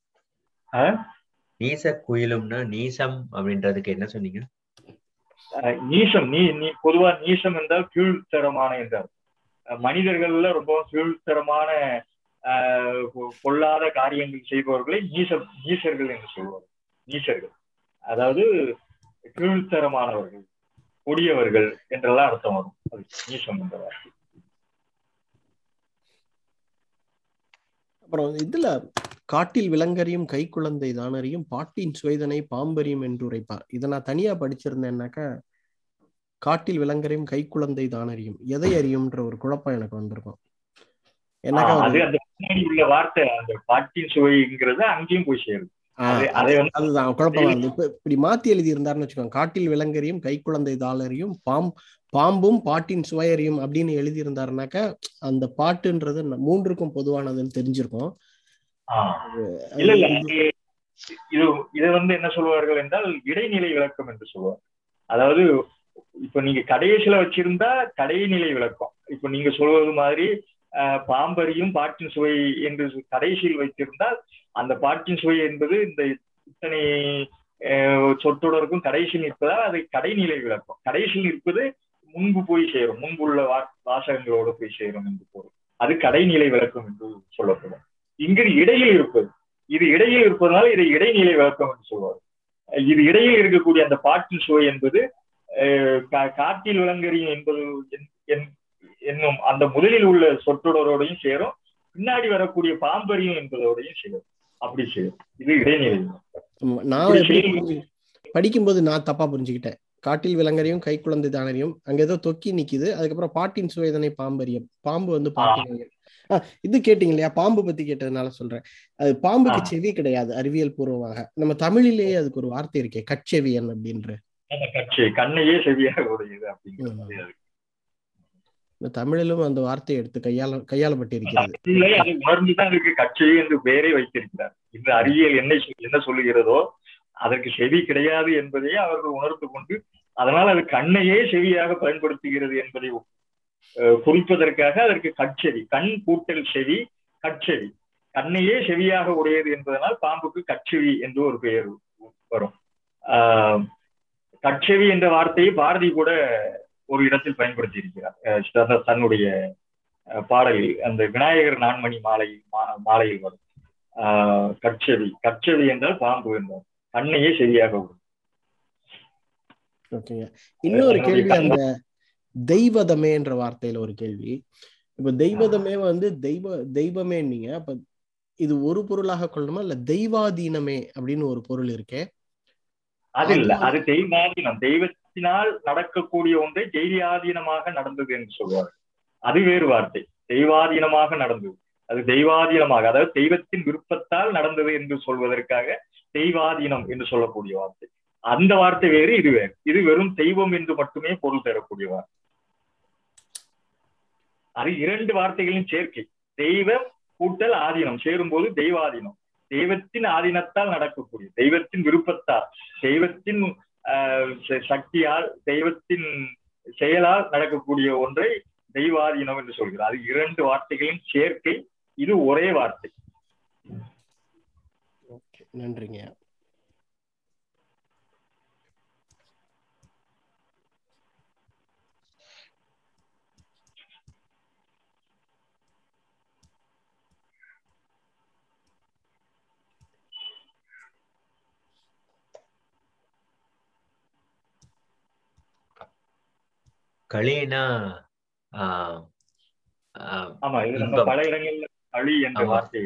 நீச குயிலும்னா நீசம் அப்படின்றதுக்கு என்ன சொன்னீங்க? நீசம் நீ பொதுவா நீசம் என்றால் கீழ்த்தரமான என்றால் மனிதர்கள்ல ரொம்ப கீழ்த்தரமான பொல்லாத காரியங்கள் செய்பவர்களை நீசர்கள் என்று சொல்வார்கள். நீசர்கள் அதாவது கீழ்த்தரமானவர்கள், கொடியவர்கள் என்றெல்லாம் அர்த்தம் வரும். அது நீசம் என்ற வார்த்தை. அப்புறம் இதுல காட்டில் விலங்கறியும் கை குழந்தை தானறியும் பாட்டின் சுவைதனை பாம்பறியும் என்று உரைப்பார். இதை நான் தனியா படிச்சிருந்தேன்னாக்கா காட்டில் விலங்கறியும் கை குழந்தை தானறியும் எதை அறியும்ன்ற ஒரு குழப்பம் எனக்கு வந்திருக்கும். அது அந்த பின்னாடி உள்ள வார்த்தை அந்த பாட்டின் சுவைங்கிறது அங்கேயும் போய் சேரும். அதுதான் குழப்பமா இருந்து இப்படி மாத்தி எழுதி இருந்தாருன்னு வச்சுக்கோங்க. காட்டில் விலங்கறியும் கை குழந்தை தாளறியும் பாம்பும் பாட்டின் சுவையறியும் அப்படின்னு எழுதி இருந்தாருனாக்கா அந்த பாட்டுன்றது மூன்றுக்கும் பொதுவானதுன்னு தெரிஞ்சிருக்கும். இதை வந்து என்ன சொல்வார்கள் என்றால் இடைநிலை விளக்கம் என்று சொல்லுவாங்க. அதாவது இப்ப நீங்க கடைசியில வச்சிருந்தா கடைநிலை விளக்கம். இப்ப நீங்க சொல்வது மாதிரி பாம்பறியும் பாட்டின் சுவை என்று கடைசியில் வைத்திருந்தால் அந்த பாட்டின் சுவை என்பது இந்த இத்தனை சொற்றொடருக்கும் கடைசியில் நிற்பதால் அது கடைநிலை விளக்கம். கடைசியில் நிற்பது முன்பு போய் சேரும், முன்புள்ள வாசகங்களோடு போய் சேரும் என்று பொருள். அது கடைநிலை விளக்கம் என்று சொல்லப்படும். இங்கு இடையில் இருப்பது, இது இடையில் இருப்பதனால இதை இடைநிலை விளக்கம் என்று சொல்வார். இது இடையில் இருக்கக்கூடிய அந்த பாட்டின் சுவை என்பது காட்டில் விலங்கறியும் என்பது என்னும் அந்த முதலில் உள்ள சொற்றொடரோடையும் சேரும், பின்னாடி வரக்கூடிய பாம்பறியும் என்பதோடையும் சேரும். அப்படி சேரும். இது இடைநிலை. நான் படிக்கும்போது நான் தப்பா புரிஞ்சுக்கிட்டேன். காட்டில் விலங்கறியும் கை குழந்தை தானறியும் அங்க ஏதோ தொக்கி நிக்குது, அதுக்கப்புறம் பாட்டின் சுவைதனை பாம்பறியும், பாம்பு வந்து பாட்டின் இது கேட்டீங்க இல்லையா, பாம்பு பத்தி கேட்டதுனால சொல்றேன். அது பாம்புக்கு செவி கிடையாது அறிவியல் பூர்வமாக. நம்ம தமிழிலேயே அதுக்கு ஒரு வார்த்தை இருக்கே, கட்செவியன் அப்படின்ற. கண்ணையே செவியாக உடையது அப்படிங்கிறது. தமிழிலும் அந்த வார்த்தையை எடுத்து கையாளப்பட்டிருக்கிறது. அது உணர்ந்துதான் அதுக்கு கட்செவி என்று பெயரை வைத்திருக்கிறார். இந்த அறிவியல் என்ன சொல்லுகிறதோ அதற்கு செவி கிடையாது என்பதையே அவர்கள் உணர்ந்து கொண்டு அதனால் அது கண்ணையே செவியாக பயன்படுத்துகிறது என்பதை குறிப்பதற்காக அதற்கு கட்செவி, கண் கூட்டல் செவி, கட்செவி, கண்ணையே செவியாக உடையது என்பதனால் பாம்புக்கு கட்செவி என்று ஒரு பெயர் வரும். கட்செவி என்ற வார்த்தையை பாரதி கூட ஒரு இடத்தில் பயன்படுத்தி இருக்கிறார். தன்னுடைய பாடலில் அந்த விநாயகர் நான்மணி மாலையில் வரும் கட்செவி. கட்செவி என்றால் பாம்பு என்றால் கண்ணையே செவியாக வரும். இன்னொரு கேள்வி, அந்த தெய்வதமே என்ற வார்த்தையில ஒரு கேள்வி. இப்ப தெய்வதமே வந்து தெய்வமே நீங்க அப்ப இது ஒரு பொருளாக கொள்ளணுமா இல்ல தெய்வாதீனமே அப்படின்னு ஒரு பொருள் இருக்கே? அது இல்ல, அது தெய்வாதீனம். தெய்வத்தினால் நடக்கக்கூடிய ஒன்றை தெய்வாதீனமாக நடந்தது என்று சொல்வார்கள். அது வேறு வார்த்தை. தெய்வாதீனமாக நடந்தது, அது தெய்வாதீனமாக, அதாவது தெய்வத்தின் விருப்பத்தால் நடந்தது என்று சொல்வதற்காக தெய்வாதீனம் என்று சொல்லக்கூடிய வார்த்தை. அந்த வார்த்தை வேறு, இது வேறு. இது வெறும் தெய்வம் என்று மட்டுமே பொருள் தரக்கூடிய வார்த்தை. அது இரண்டு வார்த்தைகளின் சேர்க்கை. தெய்வம் கூட்டல் ஆதீனம் சேரும்போது தெய்வாதீனம். தெய்வத்தின் ஆதீனத்தால் நடக்கக்கூடிய, தெய்வத்தின் விருப்பத்தால், தெய்வத்தின் சக்தியால், தெய்வத்தின் செயலால் நடக்கக்கூடிய ஒன்றை தெய்வாதீனம் என்று சொல்கிறார். அது இரண்டு வார்த்தைகளின் சேர்க்கை, இது ஒரே வார்த்தை. நன்றிங்க. களினா ஆமா, இது நம்ம பல இடங்கள்ல களி என்ற வார்த்தை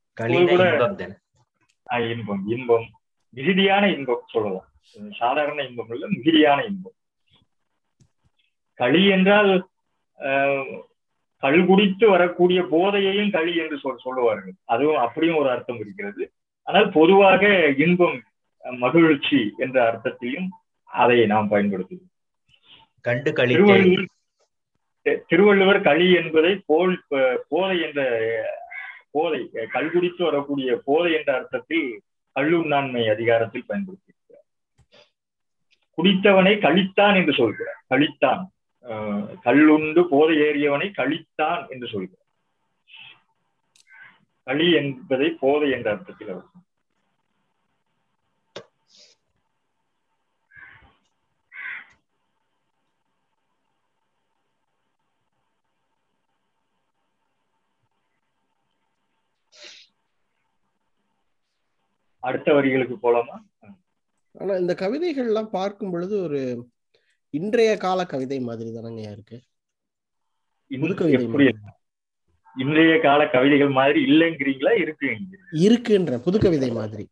இன்பம், இன்பம், மிகுதியான இன்பம் சொல்லலாம். சாதாரண இன்பம் இல்ல, மிகுதியான இன்பம். களி என்றால் கள் குடித்து வரக்கூடிய போதையையும் களி என்று சொல்லுவார்கள். அதுவும் அப்படியும் ஒரு அர்த்தம் இருக்கிறது. ஆனால் பொதுவாக இன்பம், மகிழ்ச்சி என்ற அர்த்தத்தையும் அதை நாம் பயன்படுத்துகிறோம். கண்டு களித்தே. திருவள்ளுவர் களி என்பதை போதை என்ற போதை, கள் குடித்து வரக்கூடிய போதை என்ற அர்த்தத்தில் கள்ளுண்ணாண்மை அதிகாரத்தில் பயன்படுத்தியிருக்கிறார். குடித்தவனை கழித்தான் என்று சொல்கிறார். கழித்தான், கள்ளுண்டு போதை ஏறியவனை கழித்தான் என்று சொல்கிறார். களி என்பதை போதை என்ற அர்த்தத்தில் அவர் அடுத்த வரிகளுக்கு போலாமா? ஆனா இந்த கவிதைகள் எல்லாம் பார்க்கும் பொழுது ஒரு இன்றைய கால கவிதை மாதிரி தானங்க இருக்கு. இன்றைய கால கவிதைகள் மாதிரி இல்லைங்கிறீங்களா? இருக்குன்ற புது கவிதை மாதிரி.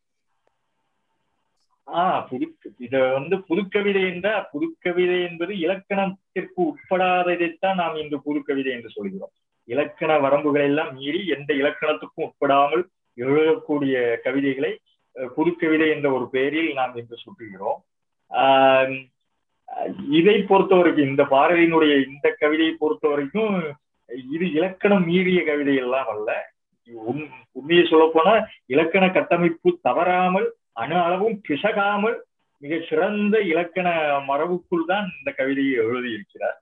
இத புதுக்கவிதை என்றா, புதுக்கவிதை என்பது இலக்கணத்திற்கு உட்படாததைத்தான் நாம் இன்று புதுக்கவிதை என்று சொல்கிறோம். இலக்கண வரம்புகளை எல்லாம் மீறி எந்த இலக்கணத்துக்கும் உட்படாமல் எழுதக்கூடிய கவிதைகளை புதுக்கவிதை என்ற ஒரு பெயரில் நாம் இன்று சுட்டுகிறோம். இதை பொறுத்த வரைக்கும், இந்த பாரதியினுடைய இந்த கவிதையை பொறுத்த வரைக்கும் இது இலக்கணம் மீறிய கவிதை எல்லாம் அல்ல. உண்மையை சொல்ல போனா இலக்கண கட்டமைப்பு தவறாமல், அணு அளவும் பிசகாமல் மிக சிறந்த இலக்கண மரபுக்குள் தான் இந்த கவிதையை எழுதியிருக்கிறார்.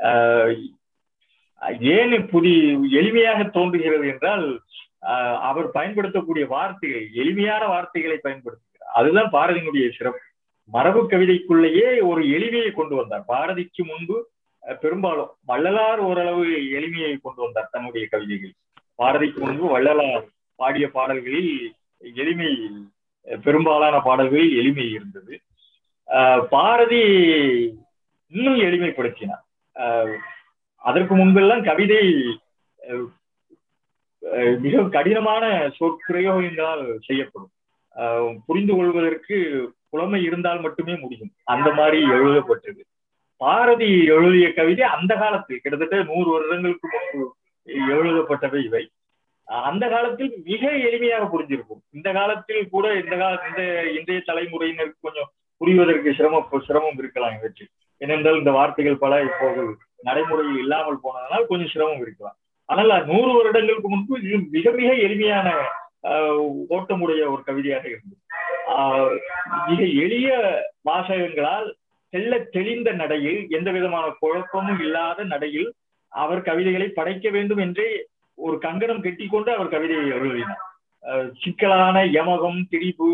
ஏன் எளிமையாக தோன்றுகிறது என்றால், அவர் பயன்படுத்தக்கூடிய வார்த்தைகள் எளிமையான வார்த்தைகளை பயன்படுத்துகிறார். அதுதான் பாரதியினுடைய சிறப்பு. மரபு கவிதைக்குள்ளேயே ஒரு எளிமையை கொண்டு வந்தார். பாரதிக்கு முன்பு பெரும்பாலும் வள்ளலார் ஓரளவு எளிமையை கொண்டு வந்தார் தன்னுடைய கவிதைகள். பாரதிக்கு முன்பு வள்ளலார் பாடிய பாடல்களில் எளிமை, பெரும்பாலான பாடல்களில் எளிமை இருந்தது. பாரதி இன்னும் எளிமைப்படுத்தினார். அதற்கு முன்பெல்லாம் கவிதை மிக கடினமான சொற்பிரயோகங்களால் செய்யப்படும். புரிந்து கொள்வதற்கு புலமை இருந்தால் மட்டுமே முடியும். அந்த மாதிரி எழுதப்பட்டது. பாரதி எழுதிய கவிதை அந்த காலத்தில் கிட்டத்தட்ட 100 வருடங்களுக்கு முன்பு எழுதப்பட்டவை இவை. அந்த காலத்தில் மிக எளிமையாக புரிஞ்சிருக்கும். இந்த காலத்தில் கூட இன்றைய தலைமுறையினருக்கு கொஞ்சம் புரிவதற்கு சிரமம் இருக்கலாம் இவற்றில். ஏனென்றால் இந்த வார்த்தைகள் பல இப்போது நடைமுறையில் இல்லாமல் போனதனால் கொஞ்சம் சிரமம் இருக்கலாம். ஆனால் 100 வருடங்களுக்கு முன்பு இது மிக மிக எளிமையான ஓட்டமுடைய ஒரு கவிதையாக இருந்தது. மிக எளிய வாசகங்களால் தெள்ள தெளிந்த நடையில், எந்த விதமான குழப்பமும் இல்லாத நடையில் அவர் கவிதைகளை படைக்க வேண்டும் என்றே ஒரு கங்கணம் கட்டிக்கொண்டு அவர் கவிதையை எழுதினார். சிக்கலான யமகம், திரிபு,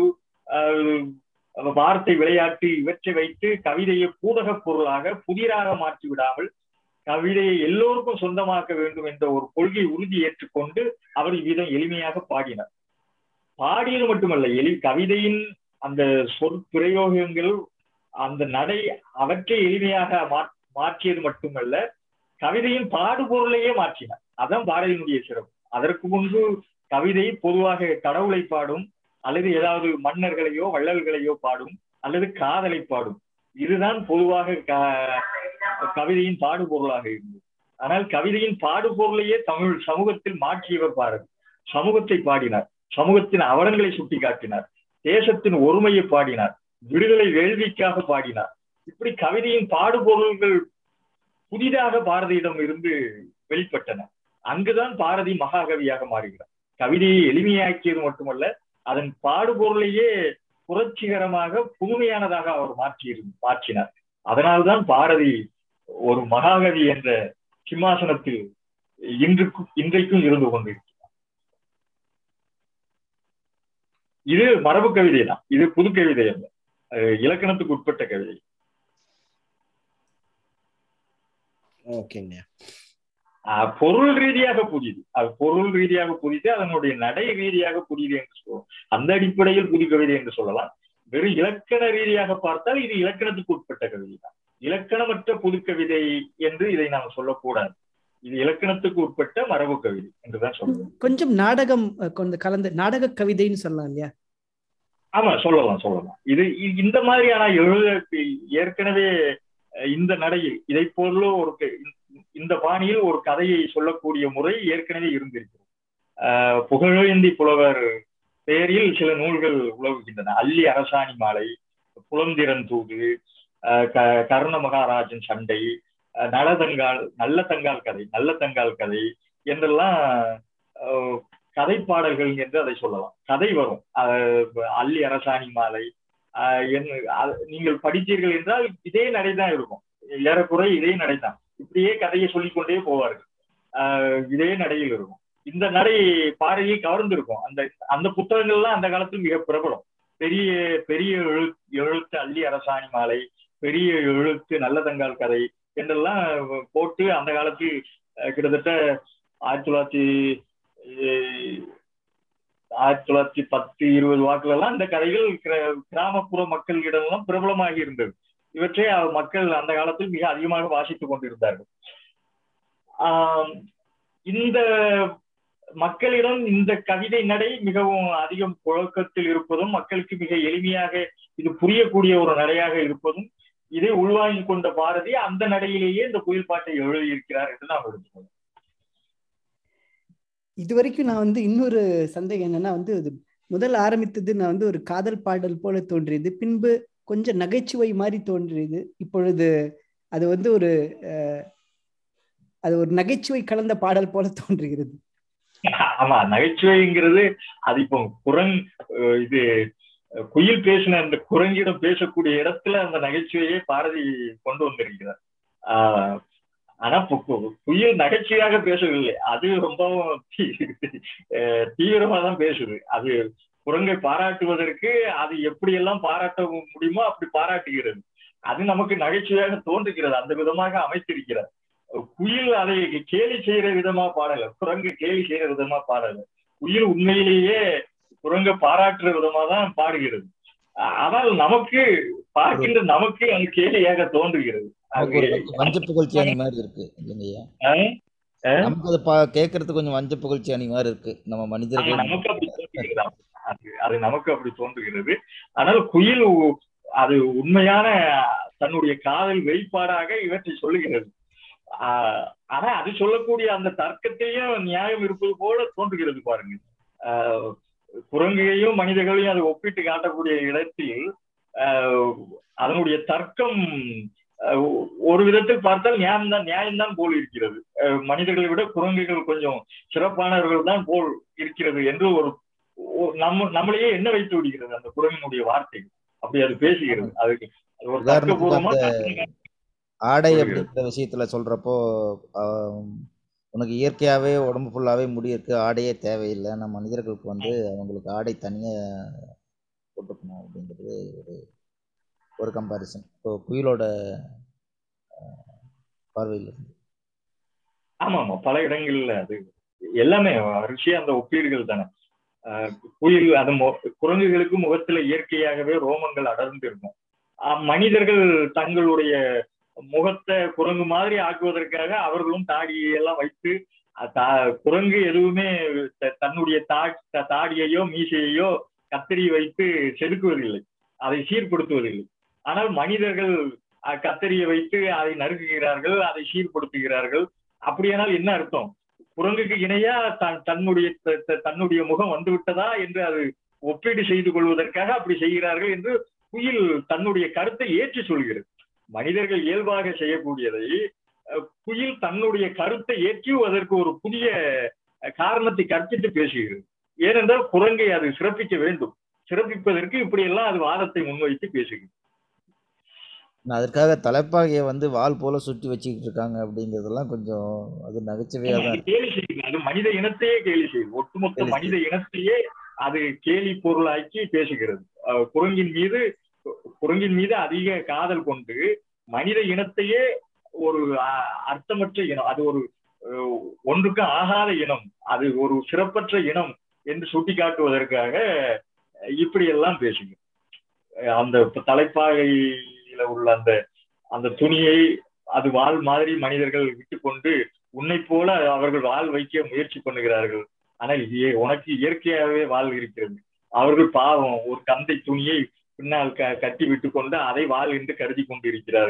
வார்த்தை விளையாட்டு இவற்றை வைத்து கவிதையை பூதக பொருளாக புதிராக மாற்றி விடாமல் கவிதையை எல்லோருக்கும் சொந்தமாக்க வேண்டும் என்ற ஒரு கொள்கை உறுதி ஏற்றுக்கொண்டு அவர் இவ்விதம் எளிமையாக பாடினார். பாடியது மட்டுமல்ல, கவிதையின் அந்த சொற்பிரயோகங்கள், அந்த நடை, அவற்றை எளிமையாக மாற்றியது மட்டுமல்ல, கவிதையின் பாடுபொருளையே மாற்றினார். அதான் பாரதியினுடைய சிறப்பு. அதற்கு முன்பு கவிதை பொதுவாக கடவுளை பாடும், அல்லது ஏதாவது மன்னர்களையோ வள்ளல்களையோ பாடும், அல்லது காதலை பாடும். இதுதான் பொதுவாக கவிதையின் பாடுபொருளாக இருந்தது. ஆனால் கவிதையின் பாடுபொருளையே தமிழ் சமூகத்தில் மாற்றியவர் பாரதி. சமூகத்தை பாடினார், சமூகத்தின் அவலங்களை சுட்டி காட்டினார், தேசத்தின் ஒருமையை பாடினார், விடுதலை வேள்விக்காக பாடினார். இப்படி கவிதையின் பாடுபொருள்கள் புதிதாக பாரதியிடம் இருந்து வெளிப்பட்டன. அங்குதான் பாரதி மகாகவியாக மாறுகிறார். கவிதையை எளிமையாக்கியது மட்டுமல்ல, அதன் பாடுபொருளையே புரட்சிகரமாக புதுமையானதாக அவர் மாற்றினார். அதனால்தான் பாரதி ஒரு மகாகவி என்ற சிம்மாசனத்தில் இன்றைக்கும் இருந்து கொண்டிருக்கிறார். இது மரபு கவிதை தான், இது புது கவிதை அல்ல, இலக்கணத்துக்கு உட்பட்ட கவிதை. பொருள் ரீதியாக புதிது, அது பொருள் ரீதியாக புதிது, அதனுடைய நடை ரீதியாக புதிது என்று சொல்லுவோம். அந்த அடிப்படையில் புது கவிதை என்று சொல்லலாம். வெறும் இலக்கண ரீதியாக பார்த்தால் இது இலக்கணத்துக்கு உட்பட்ட கவிதை தான். இலக்கணமற்ற புது கவிதை என்று இதை நாம் சொல்லக்கூடாது. இது இலக்கணத்துக்கு உட்பட்ட மரபு கவிதை என்றுதான் சொல்லணும். கொஞ்சம் நாடகம் கலந்து நாடக கவிதைன்னு சொல்லலாம் இல்லையா? ஆமா, சொல்லலாம். இது இந்த மாதிரியான ஏற்கனவே இந்த நடையில் இதை போல இந்த பாணியில் ஒரு கதையை சொல்லக்கூடிய முறை ஏற்கனவே இருந்திருக்கிறது. புகழேந்தி புலவர் பெயரில் சில நூல்கள் உலவுகின்றன. அல்லி அரசாணி மாலை, புலந்திரந்தூது, கர்ண மகாராஜன் சண்டை, நல்ல தங்கால் கதை என்றெல்லாம் கதை பாடல்கள் என்று அதை சொல்லலாம். கதை வரும். அல்லி அரசாணி மாலை நீங்கள் படித்தீர்கள் என்றால் இதே நடைதான் இருக்கும். ஏறக்குறை இதே நடைதான். இப்படியே கதையை சொல்லிக்கொண்டே போவார்கள். இதே நடையில் இருக்கும். இந்த நடை பாறையை கவர்ந்திருக்கும். அந்த புத்தகங்கள்லாம் அந்த காலத்தில் மிக பிரபலம். பெரிய பெரிய எழுத்து அல்லி அரசாணி மாலை, பெரிய எழுத்து நல்ல தங்கால் கதை என்றெல்லாம் போட்டு அந்த காலத்தில் கிட்டத்தட்ட 1910-20 வாக்குல எல்லாம் இந்த கதைகள் கிராமப்புற மக்களிடமெல்லாம் பிரபலமாகி இருந்தது. இவற்றை மக்கள் அந்த காலத்தில் மிக அதிகமாக வாசித்துக் கொண்டிருந்தார்கள். இந்த மக்களிடம் இந்த கவிதை நடை மிகவும் அதிகம் புழக்கத்தில் இருப்பதும், மக்களுக்கு மிக எளிமையாக இது புரியக்கூடிய ஒரு நடையாக இருப்பதும், இதை உள்வாங்கிக் கொண்ட பாரதி அந்த நடையிலேயே இந்த குயில் பாட்டை எழுதியிருக்கிறார் என்று நாம் எடுத்துக்கொள்ளலாம். இதுவரைக்கும் நான் இன்னொரு சந்தேகம் என்னன்னா முதல் ஆரம்பித்தது நான் ஒரு காதல் பாடல் போல தோன்றியது, பின்பு கொஞ்சம் நகைச்சுவை மாதிரி தோன்றியது, இப்பொழுது அது ஒரு நகைச்சுவை கலந்த பாடல் போல தோன்றுகிறது. ஆமா, நகைச்சுவைங்கிறது அது இப்போ இது குயில் பேசின அந்த குரங்கிடம் பேசக்கூடிய இடத்துல அந்த நகைச்சுவையை பாரதி கொண்டு வந்திருக்கிறார். ஆனா குயில் நகைச்சுவையாக பேசவில்லை, அது ரொம்பவும் தீவிரமா தான் பேசுது. அது குரங்கை பாராட்டுவதற்கு அது எப்படியெல்லாம் பாராட்ட முடியுமோ அப்படி பாராட்டுகிறது. அது நமக்கு நகைச்சுவையாக தோன்றுகிறது, அந்த விதமாக அமைத்திருக்கிறார். குயில் அதை கேலி செய்யற விதமா பாடல, குரங்கு கேலி செய்யற விதமா பாடல, குயில் உண்மையிலேயே குரங்க பாராட்டுற விதமா தான் பாடுகிறது. ஆனால் நமக்கு பார்க்கின்ற நமக்கு அது கேலியாக தோன்றுகிறது. வஞ்ச புகழ்ச்சி அணி மாதிரி இருக்கு இல்லைங்கய்யா? நமக்கு அதை கேட்கறதுக்கு கொஞ்சம் வஞ்ச புகழ்ச்சி அணி மாதிரி இருக்கு. நம்ம மனிதர்கள் நமக்கு அப்படி தோன்றுகிறது, அது நமக்கு அப்படி தோன்றுகிறது. ஆனால் குயில் அது உண்மையான தன்னுடைய காதல் வெளிப்பாடாக இவற்றை சொல்லுகிறது. ஆனா அது சொல்லக்கூடிய அந்த தர்க்கத்தையும் நியாயம் இருப்பது போல தோன்றுகிறது பாருங்க. குரங்கையும் மனிதர்களையும் அதை ஒப்பிட்டு காட்டக்கூடிய இடத்தில் அதனுடைய தர்க்கம் ஒரு விதத்தில் பார்த்தால் நியாயம்தான் போல் இருக்கிறது. மனிதர்களை விட குரங்குகள் கொஞ்சம் சிறப்பானவர்கள் தான் போல் இருக்கிறது என்று நம்மளையே என்ன வைத்து விடுகிறது அந்த குரங்கினுடைய வார்த்தை. அப்படி அது பேசுகிறது. அதுக்கு ஒரு தர்க்கபூர்வமா ஆடை அப்படிங்கிற விஷயத்துல சொல்றப்போ உனக்கு இயற்கையாவே உடம்பு ஃபுல்லாவே முடி இருக்கு, ஆடையே தேவையில்லை, நம்ம மனிதர்களுக்கு அவங்களுக்கு ஆடை தனியா போட்டுக்கணும் அப்படிங்கிறது ஒரு கம்பாரிசன் குயிலோட பார்வையில் இருந்து. ஆமா, பல இடங்கள்ல அது எல்லாமே ருசியா அந்த ஒப்பீடுகள் தானே. குயில் அது குரங்குகளுக்கு முகத்துல இயற்கையாகவே ரோமங்கள் அடர்ந்து இருக்கும். மனிதர்கள் தங்களுடைய முகத்தை குரங்கு மாதிரி ஆக்குவதற்காக அவர்களும் தாடியெல்லாம் வைத்து, குரங்கு எதுவுமே தன்னுடைய தாடியையோ மீசையையோ கத்தரி வைத்து செதுக்குவதில்லை, அதை சீர்படுத்துவதில்லை. ஆனால் மனிதர்கள் கத்தரியை வைத்து அதை நறுக்குகிறார்கள், அதை சீர்படுத்துகிறார்கள். அப்படியானால் என்ன அர்த்தம்? குரங்குக்கு இணையா தன்னுடைய முகம் வந்து விட்டதா என்று அது ஒப்பீடு செய்து கொள்வதற்காக அப்படி செய்கிறார்கள் என்று குயில் தன்னுடைய கருத்தை ஏற்றி சொல்கிறது. மனிதர்கள் இயல்பாக செய்யக்கூடியதை குயில் தன்னுடைய கருத்தை ஏற்றி அதற்கு ஒரு புதிய காரணத்தை கற்பித்து பேசுகிறது. ஏனென்றால் குரங்கை அது சிறப்பிக்க வேண்டும், சிறப்பிப்பதற்கு இப்படியெல்லாம் அது வாதத்தை முன்வைத்து பேசுகிறது. அதற்காக தலைப்பாகையை வால் போல சுற்றி வச்சுக்கிட்டு இருக்காங்க அப்படிங்கிறதெல்லாம் கொஞ்சம் அது நகைச்சுவையா தான் கேலி செய்யுது. அது மனித இனத்தையே கேலி செய்யுது, ஒட்டுமொத்த மனித இனத்தையே அது கேலி பொருளாக்கி பேசுகிறது. குரங்கின் மீது அதிக காதல் கொண்டு மனித இனத்தையே ஒரு அர்த்தமற்ற இனம், அது ஒரு ஒன்றுக்கு ஆகாத இனம், அது ஒரு சிறப்பற்ற இனம் என்று சுட்டிக்காட்டுவதற்காக இப்படி எல்லாம் பேசுங்க. அந்த தலைப்பாகையில உள்ள அந்த துணியை அது வாள் மாதிரி மனிதர்கள் விட்டுக்கொண்டு உன்னை போல அவர்கள் வாள் வைக்க முயற்சி பண்ணுகிறார்கள். ஆனால் உனக்கு இயற்கையாகவே வாள் இருக்கிறது. அவர்கள் பாவம் ஒரு கந்தை துணியை பின்னால் கட்டி விட்டு கொண்டு அதை வாள் என்று கருதி கொண்டு இருக்கிறார்கள்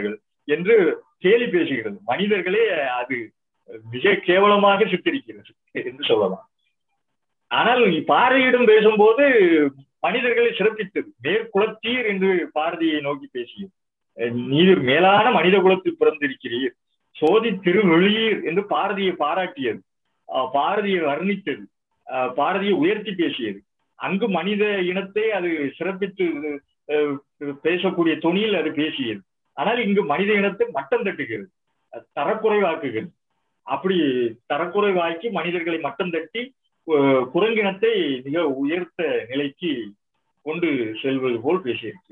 என்று கேலி பேசுகிறது. மனிதர்களே அது மிக கேவலமாக சித்தரிக்கிறது என்று சொல்லலாம். ஆனால் பாரதியிடம் பேசும்போது மனிதர்களை சிறப்பித்தது. மேற்குலத்தீர் என்று பாரதியை நோக்கி பேசியது. நீர் மேலான மனித குலத்தில் பிறந்திருக்கிறீர், சோதி திருவெளியீர் என்று பாரதியை பாராட்டியது, பாரதியை வர்ணித்தது, பாரதியை உயர்த்தி பேசியது. அங்கு மனித இனத்தை அது சிறப்பித்து பேசக்கூடிய துணியில் அது பேசியது. ஆனால் இங்கு மனித இனத்தை மட்டம் தட்டுகிறது, தரக்குறைவாக்குகிறது. அப்படி தரக்குறைவாக்கி மனிதர்களை மட்டம் தட்டி குரங்கினத்தை மிக உயர்த்த நிலைக்கு கொண்டு செல்வது போல் பேசியிருக்கு.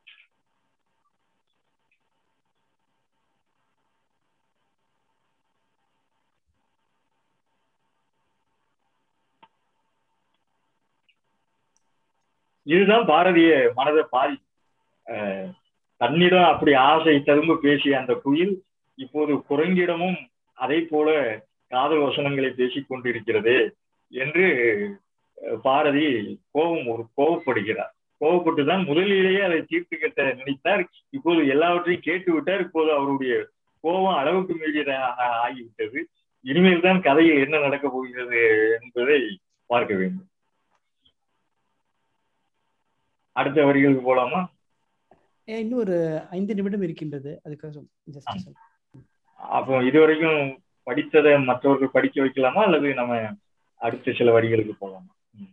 இதுதான் பாரதிய மனதை பாதி. தன்னிடம் அப்படி ஆசை ததும்பு பேசிய அந்த குயில் இப்போது குரங்கிடமும் அதை போல காதல் வசனங்களை பேசிக் கொண்டிருக்கிறது என்று பாரதி கோபப்படுகிறார். கோபப்பட்டுதான் முதலிலேயே அதை தீர்த்து கட்ட நினைத்தார். இப்போது எல்லாவற்றையும் கேட்டு விட்டார். இப்போது அவருடைய கோபம் அளவுக்கு மீறியதாக ஆகிவிட்டது. இனிமேல் தான் கதையில் என்ன நடக்கப் போகிறது என்பதை பார்க்க வேண்டும். அடுத்த வரிகளுக்கு போலாமா? இன்னும் ஒரு 5 நிமிடம் இருக்கின்றது. அதுக்காக அப்போ இதுவரைக்கும் படித்ததை மற்றவர்கள் படிக்க வைக்கலாமா, அல்லது நம்ம அடுத்த சில வரிகளுக்கு போகலாமா?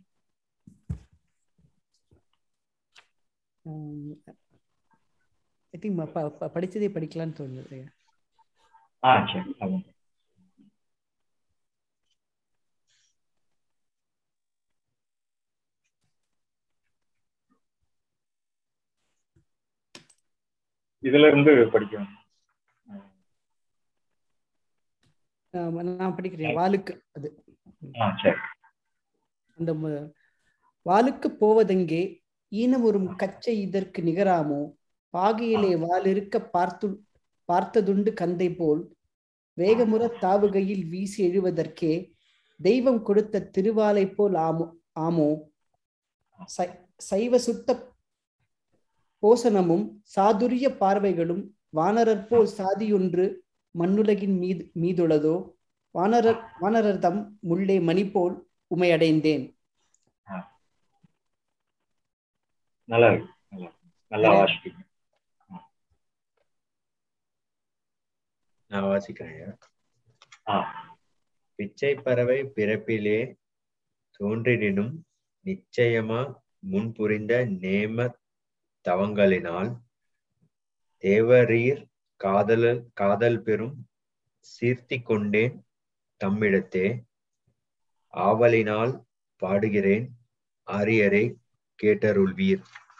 படிச்சதே படிக்கலான்னு தோணுது. சரி. இதுல இருந்து படிக்கணும். நான் படிக்கிறேன். வாளுக்கு அது அந்த வாளுக்கு போவதெங்கே ஈனமுறும் கச்சை இதற்கு நிகராமோ, பாகையிலே வாள் இருக்க பார்த்ததுண்டு கந்தை போல், வேகமுற தாவுகையில் வீசி எழுவதற்கே தெய்வம் கொடுத்த திருவாலை போல் ஆமோ, சைவ சுத்த போசனமும் சாதுரிய பார்வைகளும் வானரர் போல் சாதியொன்று மண்ணுலகின் மீதுள்ளதோ, வானரர்தம் முள்ளே மணி போல் உமையடைந்தேன். நான் வாசிக்கிறேன். பிச்சை பறவை பிறப்பிலே தோன்றினும் நிச்சயமா முன்புரிந்த நேம தவங்களினால் தேவரீர் காதல் பெரும் சீர்த்தி கொண்டேன் தம்மிடத்தே, ஆவலினால் பாடுகிறேன் ஆரியரை கேட்டருள்வீர்.